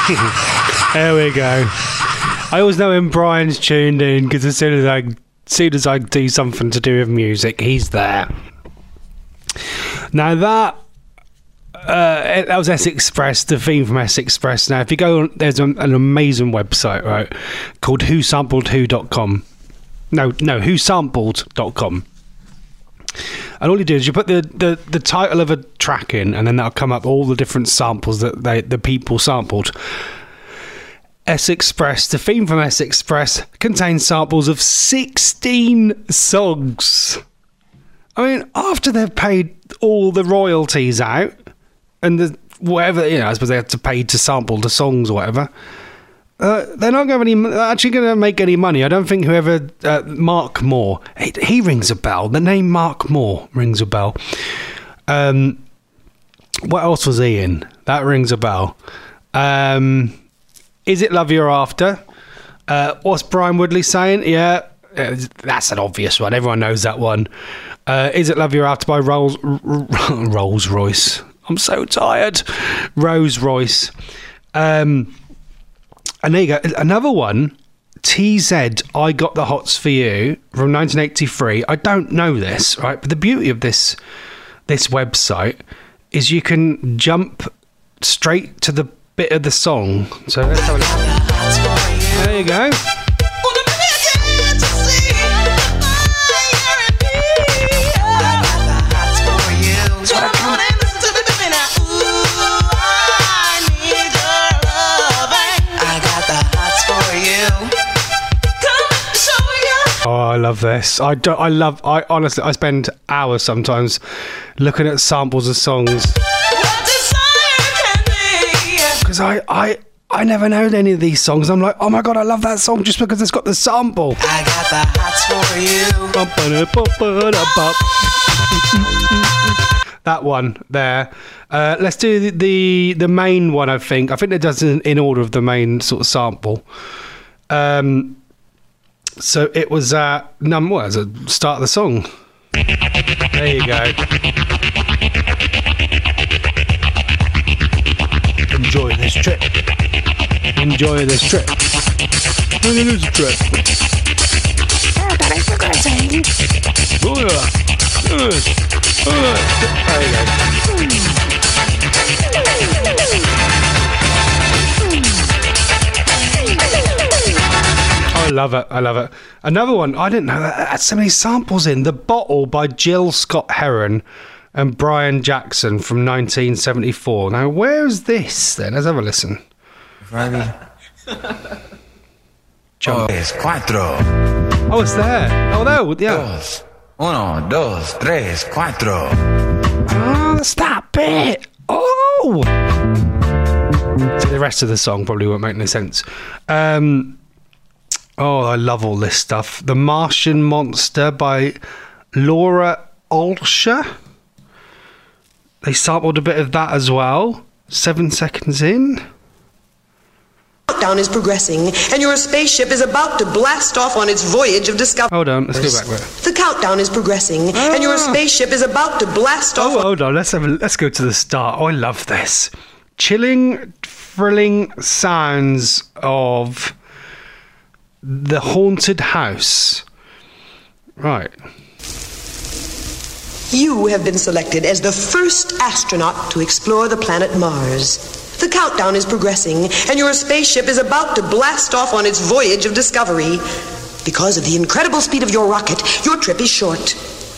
There we go. I always know when Brian's tuned in because as soon as I do something to do with music, he's there. Now that was S Express, the theme from S Express. Now, if you go on, there's an amazing website, right, called whosampledwho.com. No, whosampled.com. And all you do is you put the title of a track in, and then that'll come up all the different samples that the people sampled. S Express, the theme from S Express, contains samples of 16 songs. I mean, after they've paid all the royalties out, and the whatever, I suppose they had to pay to sample the songs or whatever, they're not actually going to make any money. I don't think whoever Mark Moore, he rings a bell. The name Mark Moore rings a bell. What else was he in? That rings a bell. Is It Love You're After? What's Brian Woodley saying? Yeah, that's an obvious one. Everyone knows that one. Is It Love You're After by Rolls Royce. I'm so tired. Rose Royce. And there you go. Another one, TZ, I Got the Hots for You, from 1983. I don't know this, right? But the beauty of this website is you can jump straight to the bit of the song. So let's have a look. There you go. Oh, I love this. I honestly, I spend hours sometimes looking at samples of songs. Because I never know any of these songs. I'm like, oh my God, I love that song just because it's got the sample. I got the hots for you. That one there. Let's do the main one, I think. I think it does in order of the main sort of sample. So it was at the start of the song. There you go. Enjoy this trip. Enjoy this trip. It is a trip. Oh, yeah. There you go. I love it. I love it. Another one, I didn't know that had so many samples in. The Bottle by Jill Scott Heron and Brian Jackson from 1974. Now, where is this then? Let's have a listen. Ready? Jump. Cuatro. Oh, it's there. Oh, no. Yeah. Dos. Uno, dos, tres, cuatro. Oh, that's that bit. Oh. So the rest of the song probably won't make no sense. Oh, I love all this stuff. The Martian Monster by Laura Olsher. They sampled a bit of that as well. 7 seconds in. Countdown is progressing, and your spaceship is about to blast off on its voyage of discovery. Hold on, let's go back. The countdown is progressing, and your spaceship is about to blast off. Oh, hold on, let's go to the start. Oh, I love this. Chilling, thrilling sounds of the haunted house. Right. You have been selected as the first astronaut to explore the planet Mars. The countdown is progressing, and your spaceship is about to blast off on its voyage of discovery. Because of the incredible speed of your rocket, your trip is short.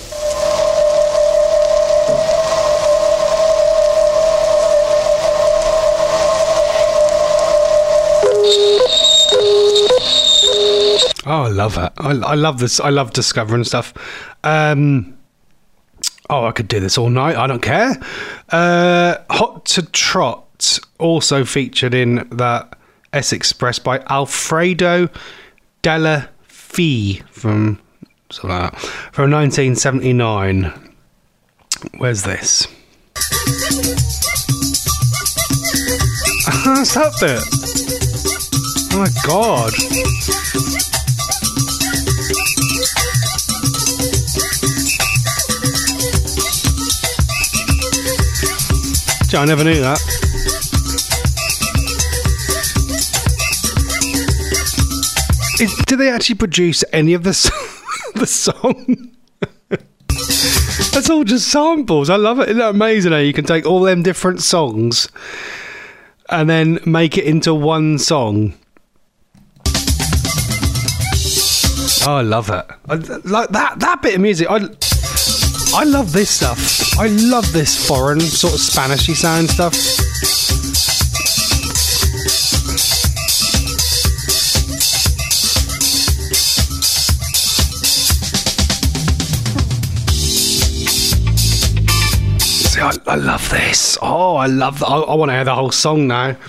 Oh, I love it. I love this. I love discovering stuff. I could do this all night. I don't care. Hot to Trot, also featured in that S Express by Alfredo Della Fee from 1979. Where's this? What's that bit? Oh my God. I never knew that. Do they actually produce any of the song? That's all just samples. I love it. Isn't that amazing how you can take all them different songs and then make it into one song? Oh, I love it. Like that bit of music. I love this stuff. I love this foreign sort of Spanishy sound stuff. I love this. Oh, I love that. I want to hear the whole song now.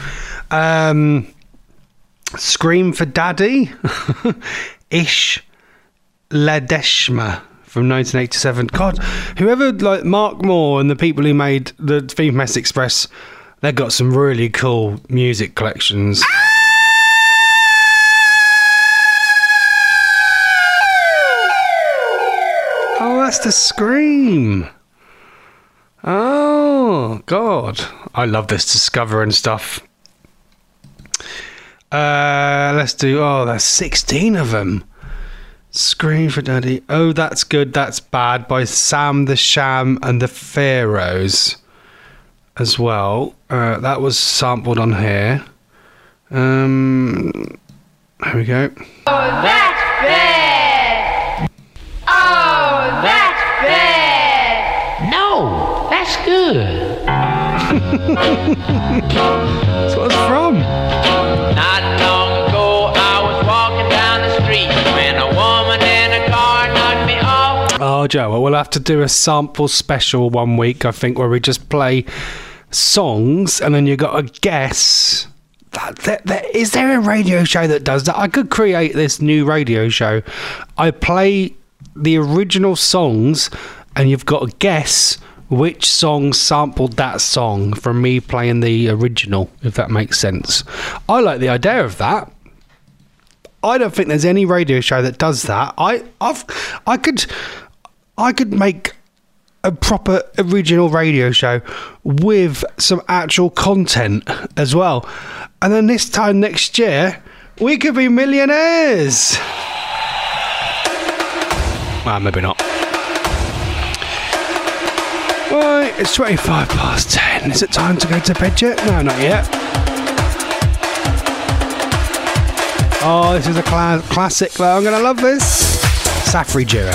Scream for Daddy. Ish Ledeshma from 1987. God, whoever, like Mark Moore and the people who made the Theme Mess Express, they've got some really cool music collections. Oh, that's the scream. Oh, God. I love this Discover and stuff. Let's do... Oh, there's 16 of them. Scream for Daddy. Oh, That's Good, That's Bad by Sam the Sham and the Pharaohs as well. That was sampled on here. Here we go. Oh, that's bad. Oh, that's bad. No, that's good. That's what it's from. Not long ago, I was walking down the street when a woman in a car knocked me off. Oh, Joe, well, we'll have to do a sample special one week, I think, where we just play songs and then you got to guess. Is there a radio show that does that? I could create this new radio show. I play the original songs and you've got to guess which song sampled that song from me playing the original, if that makes sense. I like the idea of that. I don't think there's any radio show that does that. I could make a proper original radio show with some actual content as well. And then this time next year, we could be millionaires. Well, maybe not. Right, it's 10:25. Is it time to go to bed yet? No, not yet. Oh, this is a classic though. I'm going to love this. Safri Duo.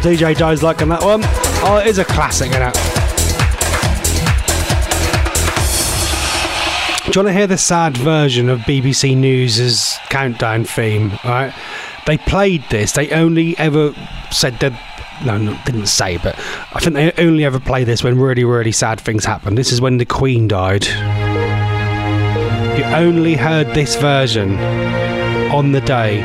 DJ Joe's liking that one. Oh, it is a classic, isn't it? Do you want to hear the sad version of BBC News' countdown theme? Right? They played this. They only ever said that. No, didn't say, but I think they only ever play this when really, really sad things happen. This is when the Queen died. You only heard this version on the day.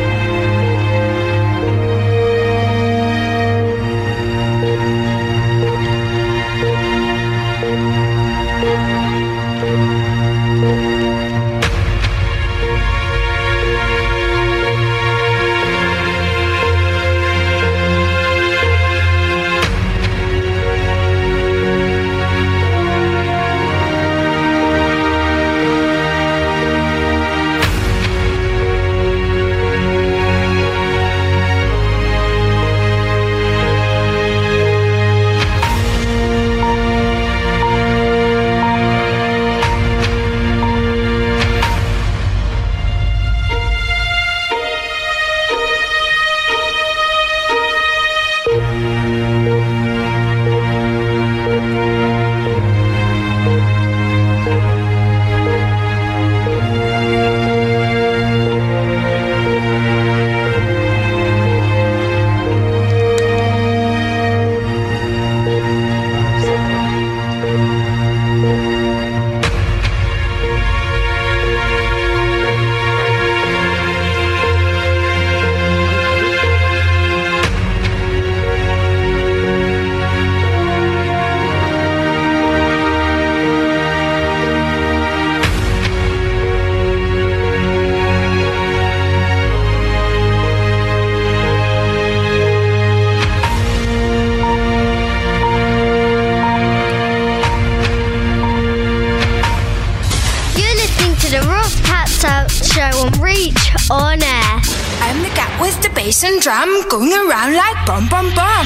bass and drum going around like bum bum bum.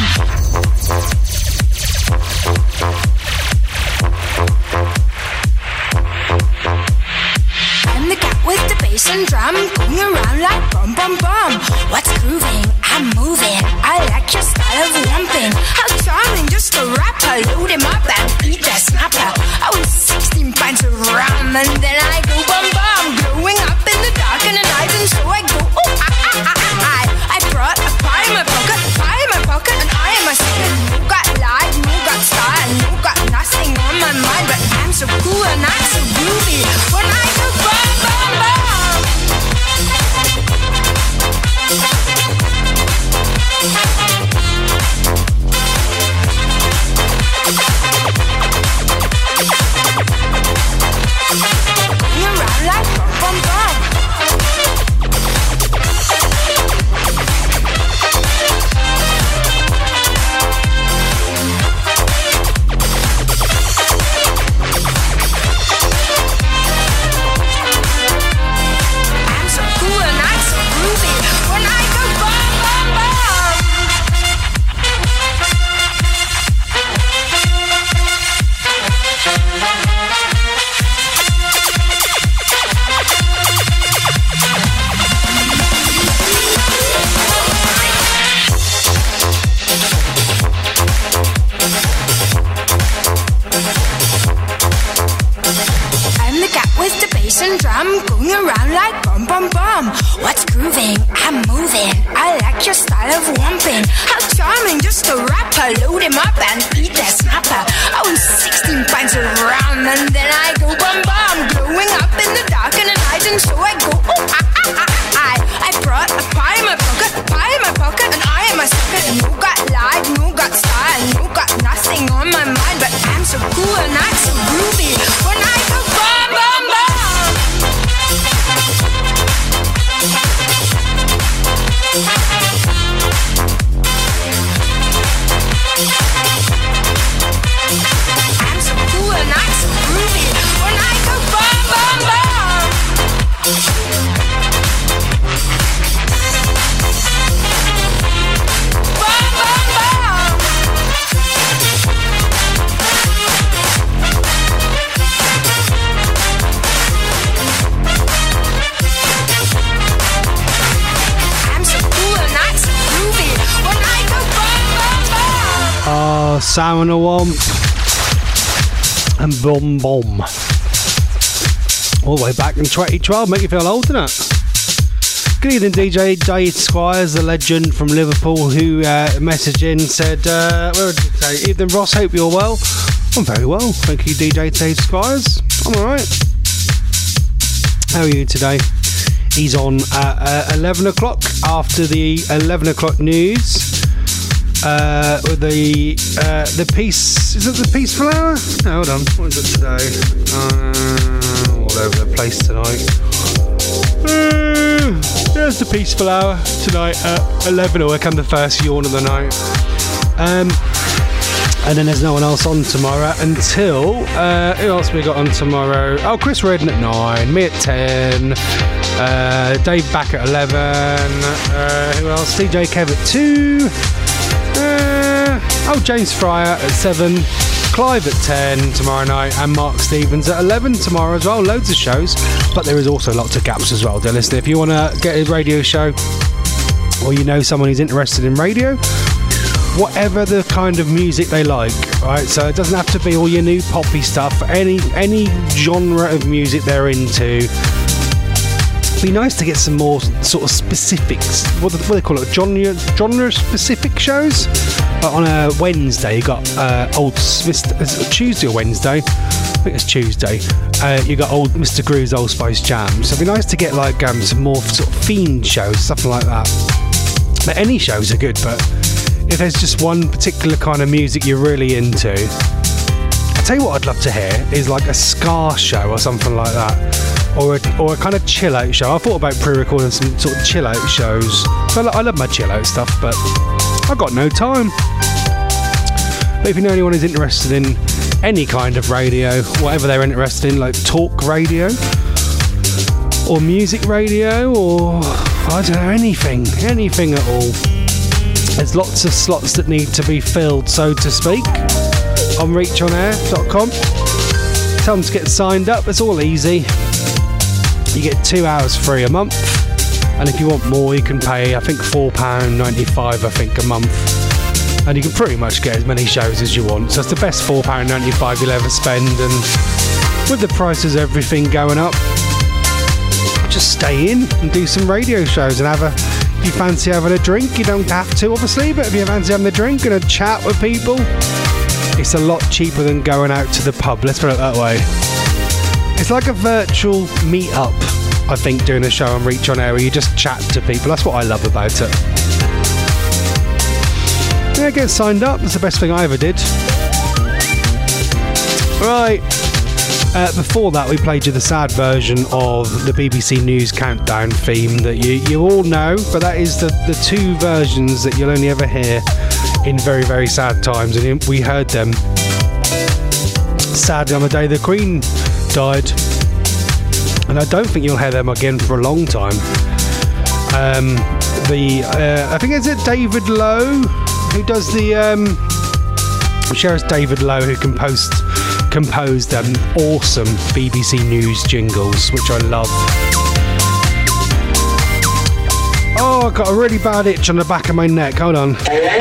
I'm the cat with the bass and drum going around like bum bum bum. What's grooving? I'm moving. I like your style of lumping. How charming, just a rapper. Load him up and eat that snapper. I was 16 pints of rum and then I go bum bum. Glowing up in the dark and the night, and so I go I brought a pie in my pocket, and I am a second. You got life, you got style, you got nothing on my mind, but I'm so cool and I'm so groovy when I go bum bum bum. Going around like bum bum bum. And drum going around like bum bum bum. What's grooving? I'm moving. I like your style of lumping. How charming, just a rapper. Load him up and eat that snapper. I was 16 pints of rum and then I go bum bum. Glowing up in the dark and the night, and so I go I brought a pie in my pocket, and I am a sucker. You got life, you got style, you got nothing on my mind, but I'm so cool and I'm so groovy when I go bum bum bum. Sour and a Womp and Boom Boom. All the way back in 2012, make you feel old, doesn't it? Good evening, DJ Dave Squires, the legend from Liverpool, who messaged in and said, where did it say? Evening, Ross, hope you're well. I'm very well, thank you, DJ Dave Squires. I'm alright. How are you today? He's on at 11 o'clock after the 11 o'clock news. With the peace, is it the Peaceful Hour? No, hold on, what is it today? All over the place tonight. There's the Peaceful Hour tonight at 11. I'll come the first yawn of the night. And then there's no one else on tomorrow until who else we got on tomorrow? Oh, Chris Redden at 9, me at 10, Dave back at 11, who else? DJ Kev at 2, James Fryer at 7, Clive at 10 tomorrow night, and Mark Stevens at 11 tomorrow as well. Loads of shows, but there is also lots of gaps as well, dear listener. If you want to get a radio show, or you know someone who's interested in radio, whatever the kind of music they like, right? So it doesn't have to be all your new poppy stuff. Any genre of music they're into. It'd be nice to get some more sort of specifics. What do they call it? Genre specific shows. On a Wednesday, you got Tuesday or Wednesday. I think it's Tuesday. You got old Mr. Groove's Old Spice Jams. So it'd be nice to get like some more sort of fiend shows, something like that. But any shows are good, but if there's just one particular kind of music you're really into, I'll tell you what I'd love to hear is like a ska show or something like that, or a kind of chill out show. I thought about pre-recording some sort of chill out shows. I love my chill out stuff, but I've got no time. But if you know anyone who's interested in any kind of radio, whatever they're interested in, like talk radio or music radio, or I don't know, anything at all. There's lots of slots that need to be filled, so to speak, on reachonair.com. Tell them to get signed up. It's all easy. You get 2 hours free a month, and if you want more, you can pay, I think, £4.95 a month, and you can pretty much get as many shows as you want. So it's the best £4.95 you'll ever spend, and with the prices of everything going up, just stay in and do some radio shows and have a... If you fancy having a drink, you don't have to, obviously, but if you fancy having a drink and a chat with people, it's a lot cheaper than going out to the pub, let's put it that way. It's like a virtual meet-up, I think, doing a show on Reach On Air where you just chat to people. That's what I love about it. Yeah, get signed up. That's the best thing I ever did. Right. Before that, we played you the sad version of the BBC News Countdown theme that you all know, but that is the two versions that you'll only ever hear in very, very sad times, and we heard them sadly on the day the Queen died, and I don't think you'll hear them again for a long time. I think it's David Lowe who does the I'm sure it's David Lowe who composed awesome BBC News jingles, which I love. Oh, I've got a really bad itch on the back of my neck. Hold on.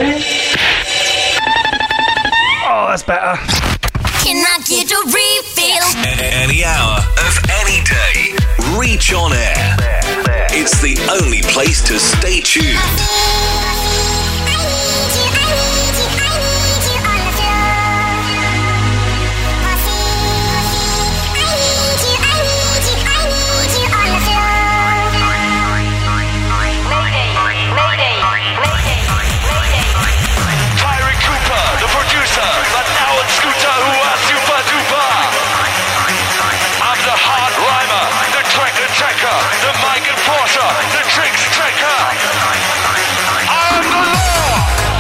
Oh, that's better. Can I get a refill? Any hour of any day. Reach On Air. It's the only place to stay tuned. The Mike Enforcer, the Tricks Tracker. I'm the law.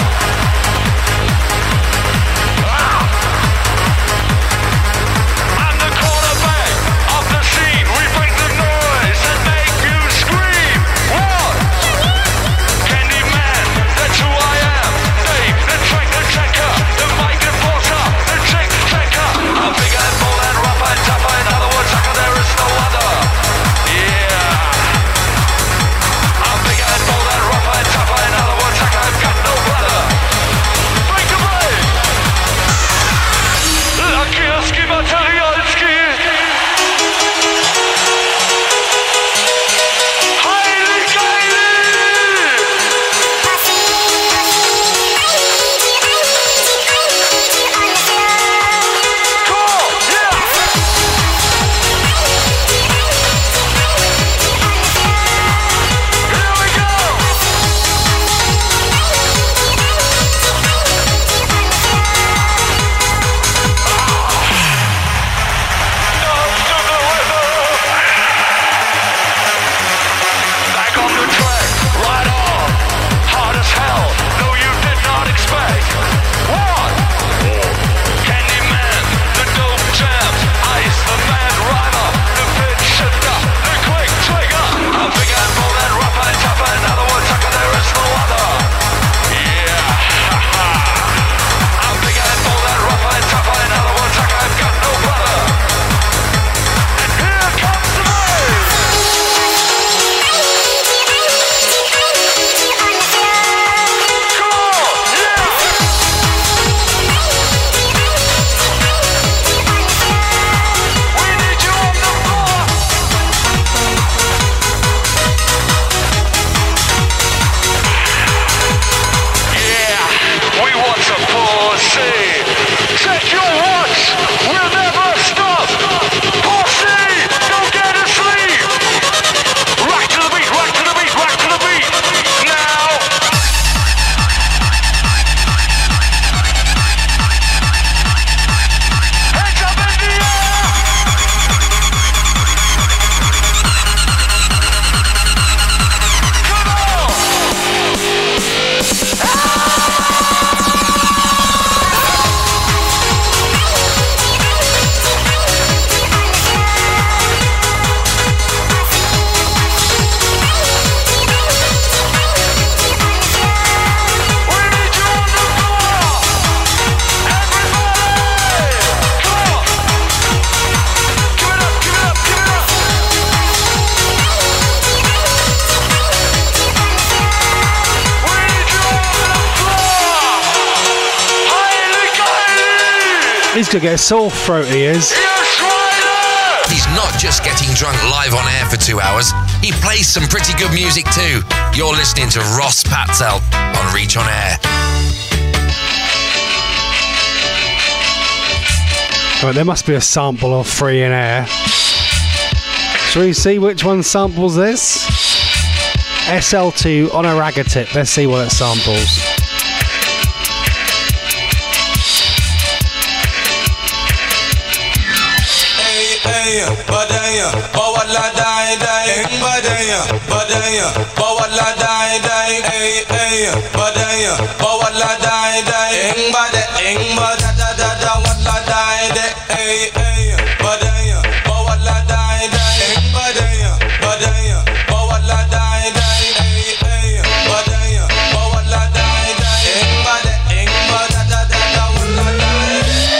I'm the quarterback of the scene. We bring the noise and make you scream. What? Candyman, that's who I am. Dave, the Tracker Tracker, the Mike Enforcer, the Tricks Tracker. I'm bigger and bold and rough and tougher. In other words, there is no other. He's gonna get a sore throat, he is. He's not just getting drunk live on air for 2 hours, he plays some pretty good music too. You're listening to Ross Patzell on Reach On Air. Right, there must be a sample of Free in Air. Shall we see which one samples this? SL2 on a ragga tip. Let's see what it samples. Badaya, bawala dai dai, badaya, bawala dai dai, badaya, bawala dai dai, bada da da da wala dai dai, badaya, bawala dai dai, badaya, bawala dai dai, badaya, bawala dai dai, bada da da da wala dai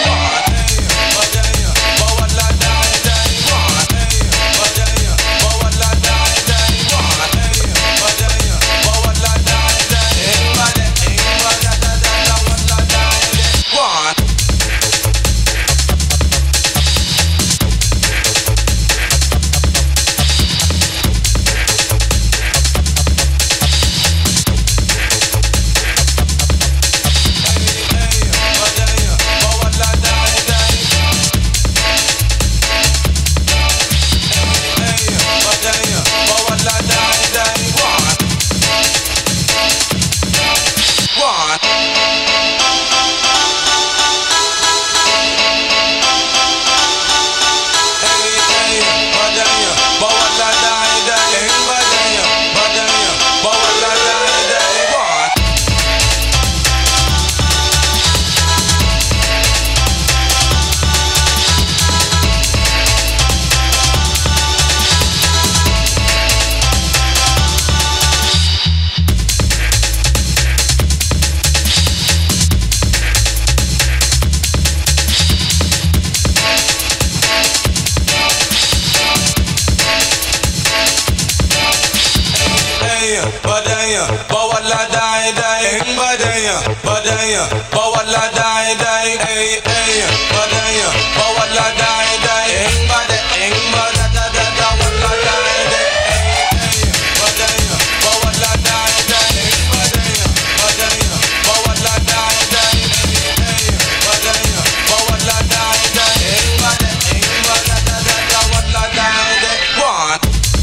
badaya, bawala dai dai, badaya, bawala dai dai, bada da da da wala dai dai, badaya, bawala dai dai, badaya, bawala dai dai, badaya, bawala dai dai, bada da da wala dai dai, one.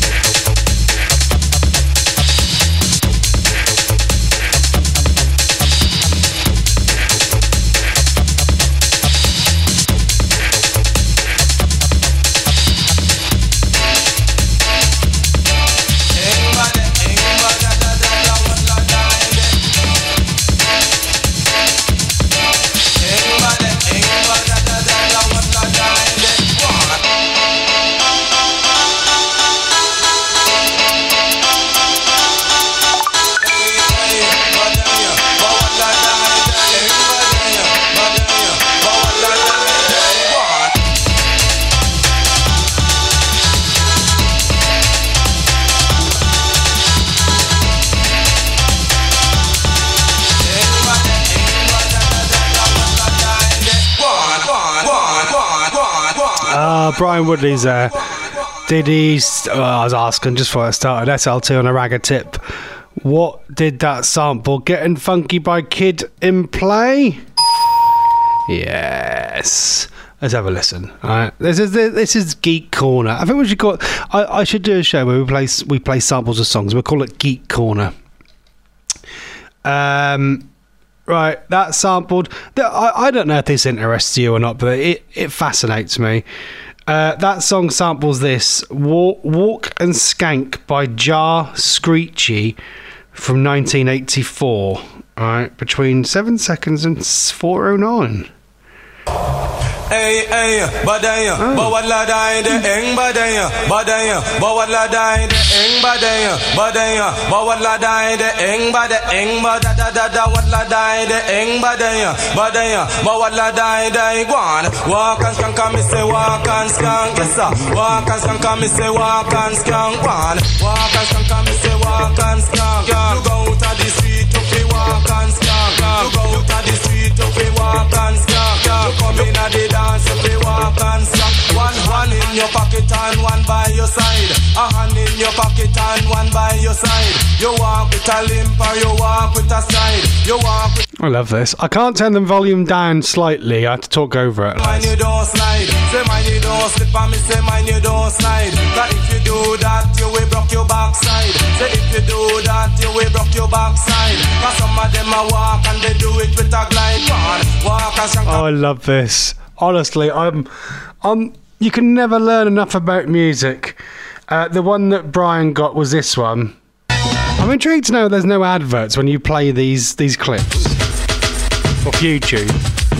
Brian Woodley's there. Did he... I was asking just before I started. SL2 on a ragga tip. What did that sample? Getting Funky by Kid in Play? Yes. Let's have a listen. All right. This is Geek Corner. I think we should call... I should do a show where we play samples of songs. We'll call it Geek Corner. Right, that sampled... I don't know if this interests you or not, but it fascinates me. That song samples this Walk and Skank by Jar Screechy from 1984. Alright, between 7 seconds and 4:09. Badaya, bawala dai de eng badaya, bawala dai de eng badaya, bawala dai de eng bada da wala dai de eng badaya, bawala dai guan. Walk and skank, me say walk and skank, yes sir. Walk and skank, me say walk and skank, guan. Walk and skank, me say walk and skank. You go to the street to be walk and skank. You go to the street to be walk and skank. You come in at the pocket and one by your side. A hand in your pocket and one by your side. You walk with a limp or you walk with a stride. You walk with... I love this. I can't turn the volume down slightly. I have to talk over it. Mind you don't slide. Say mind you don't slip and me say mind you don't slide. Cause if you do that, you will broke your backside. Say if you do that, you will broke your backside. Cause some of them a walk and they do it with a glide. Walk and shank. Oh, I love this. Honestly, you can never learn enough about music. The one that Brian got was this one. I'm intrigued to know there's no adverts when you play these clips off YouTube.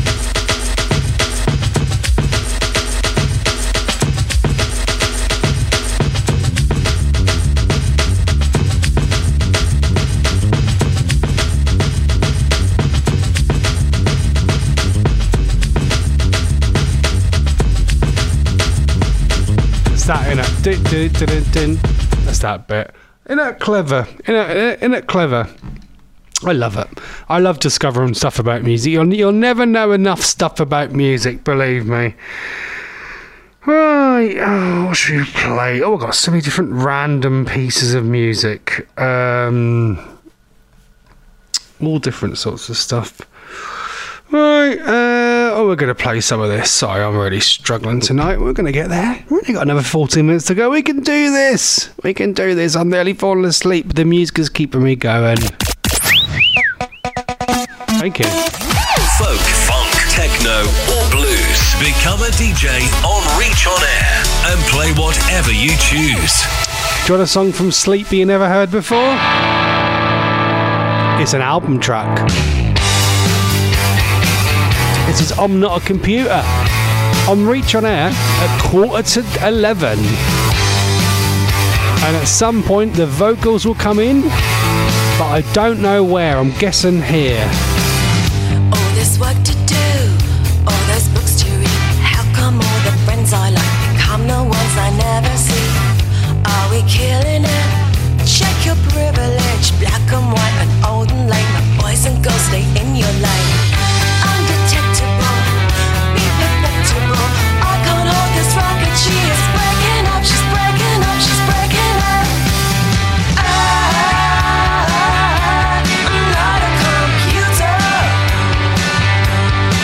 That in it, that's that bit. Isn't it clever? Isn't it clever? I love it. I love discovering stuff about music. You'll never know enough stuff about music, believe me. Right, what should we play? Oh, I've got so many different random pieces of music. All different sorts of stuff. Right, we're going to play some of this. Sorry, I'm really struggling tonight. We're going to get there. We've only got another 14 minutes to go. We can do this. We can do this. I'm nearly falling asleep, but the music is keeping me going. Thank you. Folk, funk, techno, or blues. Become a DJ on Reach On Air and play whatever you choose. Do you want a song from Sleep you never heard before? It's an album track. This is I'm Not a Computer on Reach On Air at 11:15. And at some point the vocals will come in, but I don't know where. I'm guessing here. All this work to do, all those books to read. How come all the friends I like become the ones I never see? Are we killing it? Check your privilege, black and white and old and late. My boys and girls stay in your life. Undetectable, be perfectible. I can't hold this rocket. She is breaking up, she's breaking up, she's breaking up. I'm not a computer.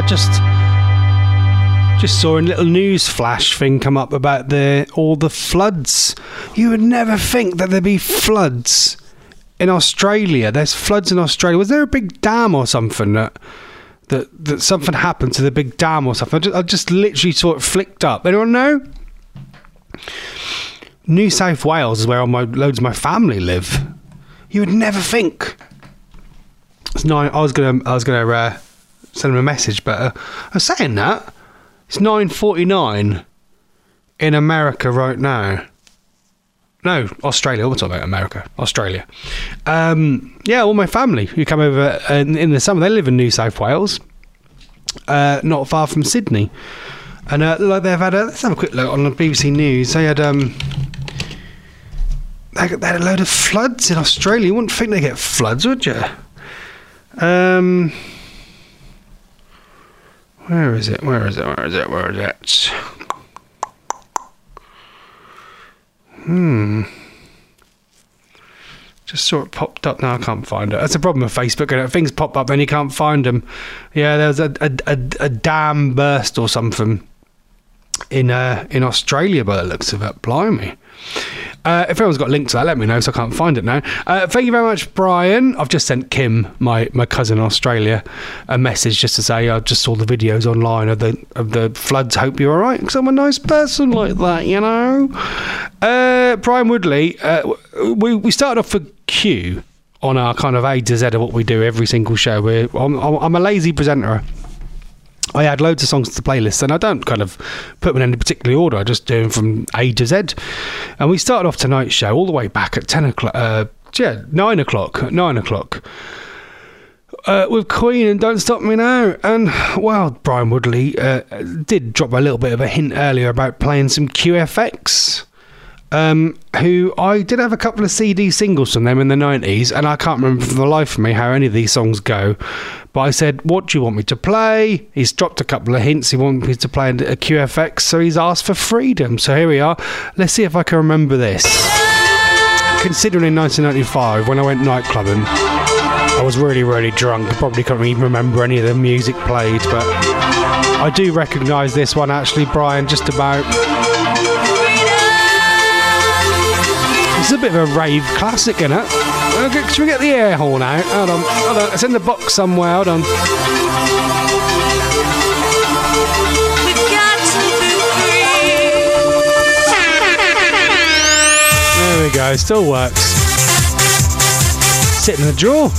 just saw a little news flash thing come up about all the floods. You would never think that there'd be floods in Australia. There's floods in Australia. Was there a big dam or something that something happened to the big dam or something? I just literally saw it flicked up. Anyone know? New South Wales is where loads of my family live. You would never think. It's 9. I was gonna send him a message, but I was saying that it's 9:49 in America right now. No, Australia. We're talking about America, Australia. Yeah, all my family who come over in the summer, they live in New South Wales, not far from Sydney, and like they've had let's have a quick look on the BBC News. They had they had a load of floods in Australia. You wouldn't think they get floods, would you? Where is it? Just saw it popped up. Now I can't find it. That's the problem with Facebook. Things pop up and you can't find them. Yeah, there was a dam burst or something in Australia by the looks of it. Blimey. If anyone's got a link to that, let me know, so I can't find it now. Thank you very much, Brian. I've just sent Kim, my cousin in Australia, a message just to say I just saw the videos online of the floods. Hope you're all right, because I'm a nice person like that, you know. Brian Woodley, we started off for Q on our kind of A to Z of what we do every single show. I'm a lazy presenter. I add loads of songs to the playlist, and I don't kind of put them in any particular order. I just do them from A to Z. And we started off tonight's show all the way back at 9 o'clock. 9 o'clock. With Queen and Don't Stop Me Now. And, well, Brian Woodley did drop a little bit of a hint earlier about playing some QFX. Who I did have a couple of CD singles from them in the 90s, and I can't remember for the life of me how any of these songs go, but I said, what do you want me to play? He's dropped a couple of hints. He wanted me to play a QFX, so he's asked for Freedom. So here we are. Let's see if I can remember this. Considering in 1995 when I went nightclubbing, I was really, really drunk. I probably couldn't even remember any of the music played, but I do recognise this one actually, Brian, just about. It's a bit of a rave classic, isn't it? Should we get the air horn out? Hold on. It's in the box somewhere. Hold on. There we go. Still works. Sit in the drawer.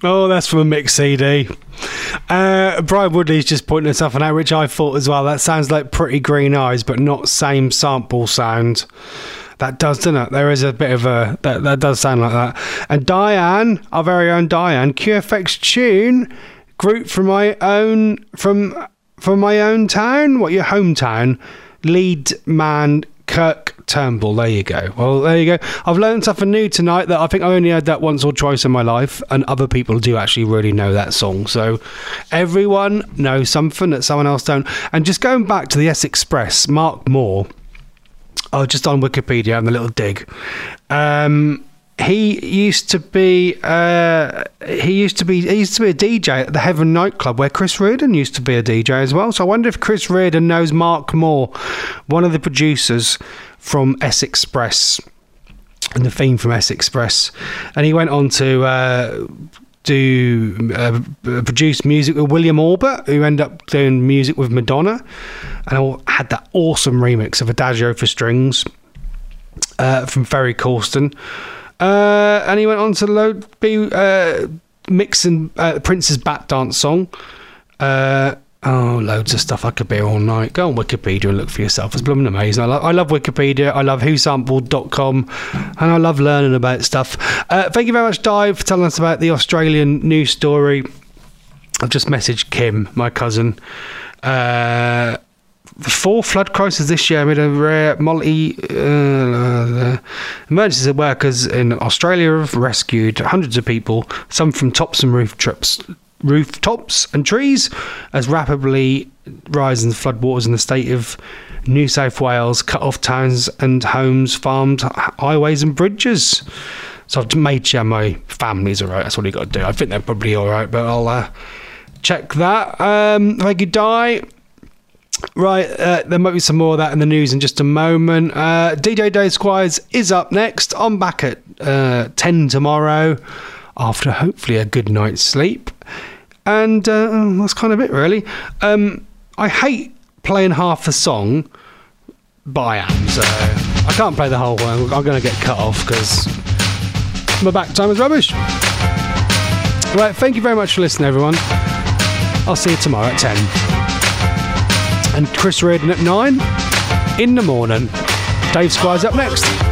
Oh, that's from a mix CD. Brian Woodley's just pointing something out, which I thought as well. That sounds like Pretty Green Eyes, but not same sample sound. That does, doesn't it? There is a bit of a... That does sound like that. And Diane, our very own Diane, QFX Tune, group from my own... From my own town? What, your hometown? Lead man Kirk Turnbull. There you go. Well, there you go. I've learned something new tonight that I think I only heard that once or twice in my life, and other people do actually really know that song. So everyone knows something that someone else don't. And just going back to the S Express, Mark Moore, just on Wikipedia and the little dig. He used to be a DJ at the Heaven nightclub where Chris Reardon used to be a DJ as well. So I wonder if Chris Reardon knows Mark Moore, one of the producers from S Express and the theme from S Express. And he went on to produce music with William Orbit, who ended up doing music with Madonna, and had that awesome remix of Adagio for Strings from Ferry Corsten. And he went on to be mixing Prince's Bat Dance song. Loads of stuff. I could be here all night. Go on Wikipedia and look for yourself. It's blooming amazing. I love Wikipedia. I love whosampled.com, and I love learning about stuff. Thank you very much, Dive, for telling us about the Australian news story. I've just messaged Kim, my cousin. 4 flood crises this year amid a rare emergency workers in Australia have rescued hundreds of people, some from tops and rooftops and trees, as rapidly rising floodwaters in the state of New South Wales cut off towns and homes, farms, highways and bridges. So I've made sure my family's alright. That's all you got to do. I think they're probably alright, but I'll check that. Thank you, Di. Right, there might be some more of that in the news in just a moment. DJ Dave Squires is up next. I'm back at 10 tomorrow after hopefully a good night's sleep. And that's kind of it, really. I hate playing half the song, but I am, so I can't play the whole one. I'm going to get cut off because my back time is rubbish. Right, thank you very much for listening, everyone. I'll see you tomorrow at 10. And Chris Reardon at 9 in the morning. Dave Squires up next.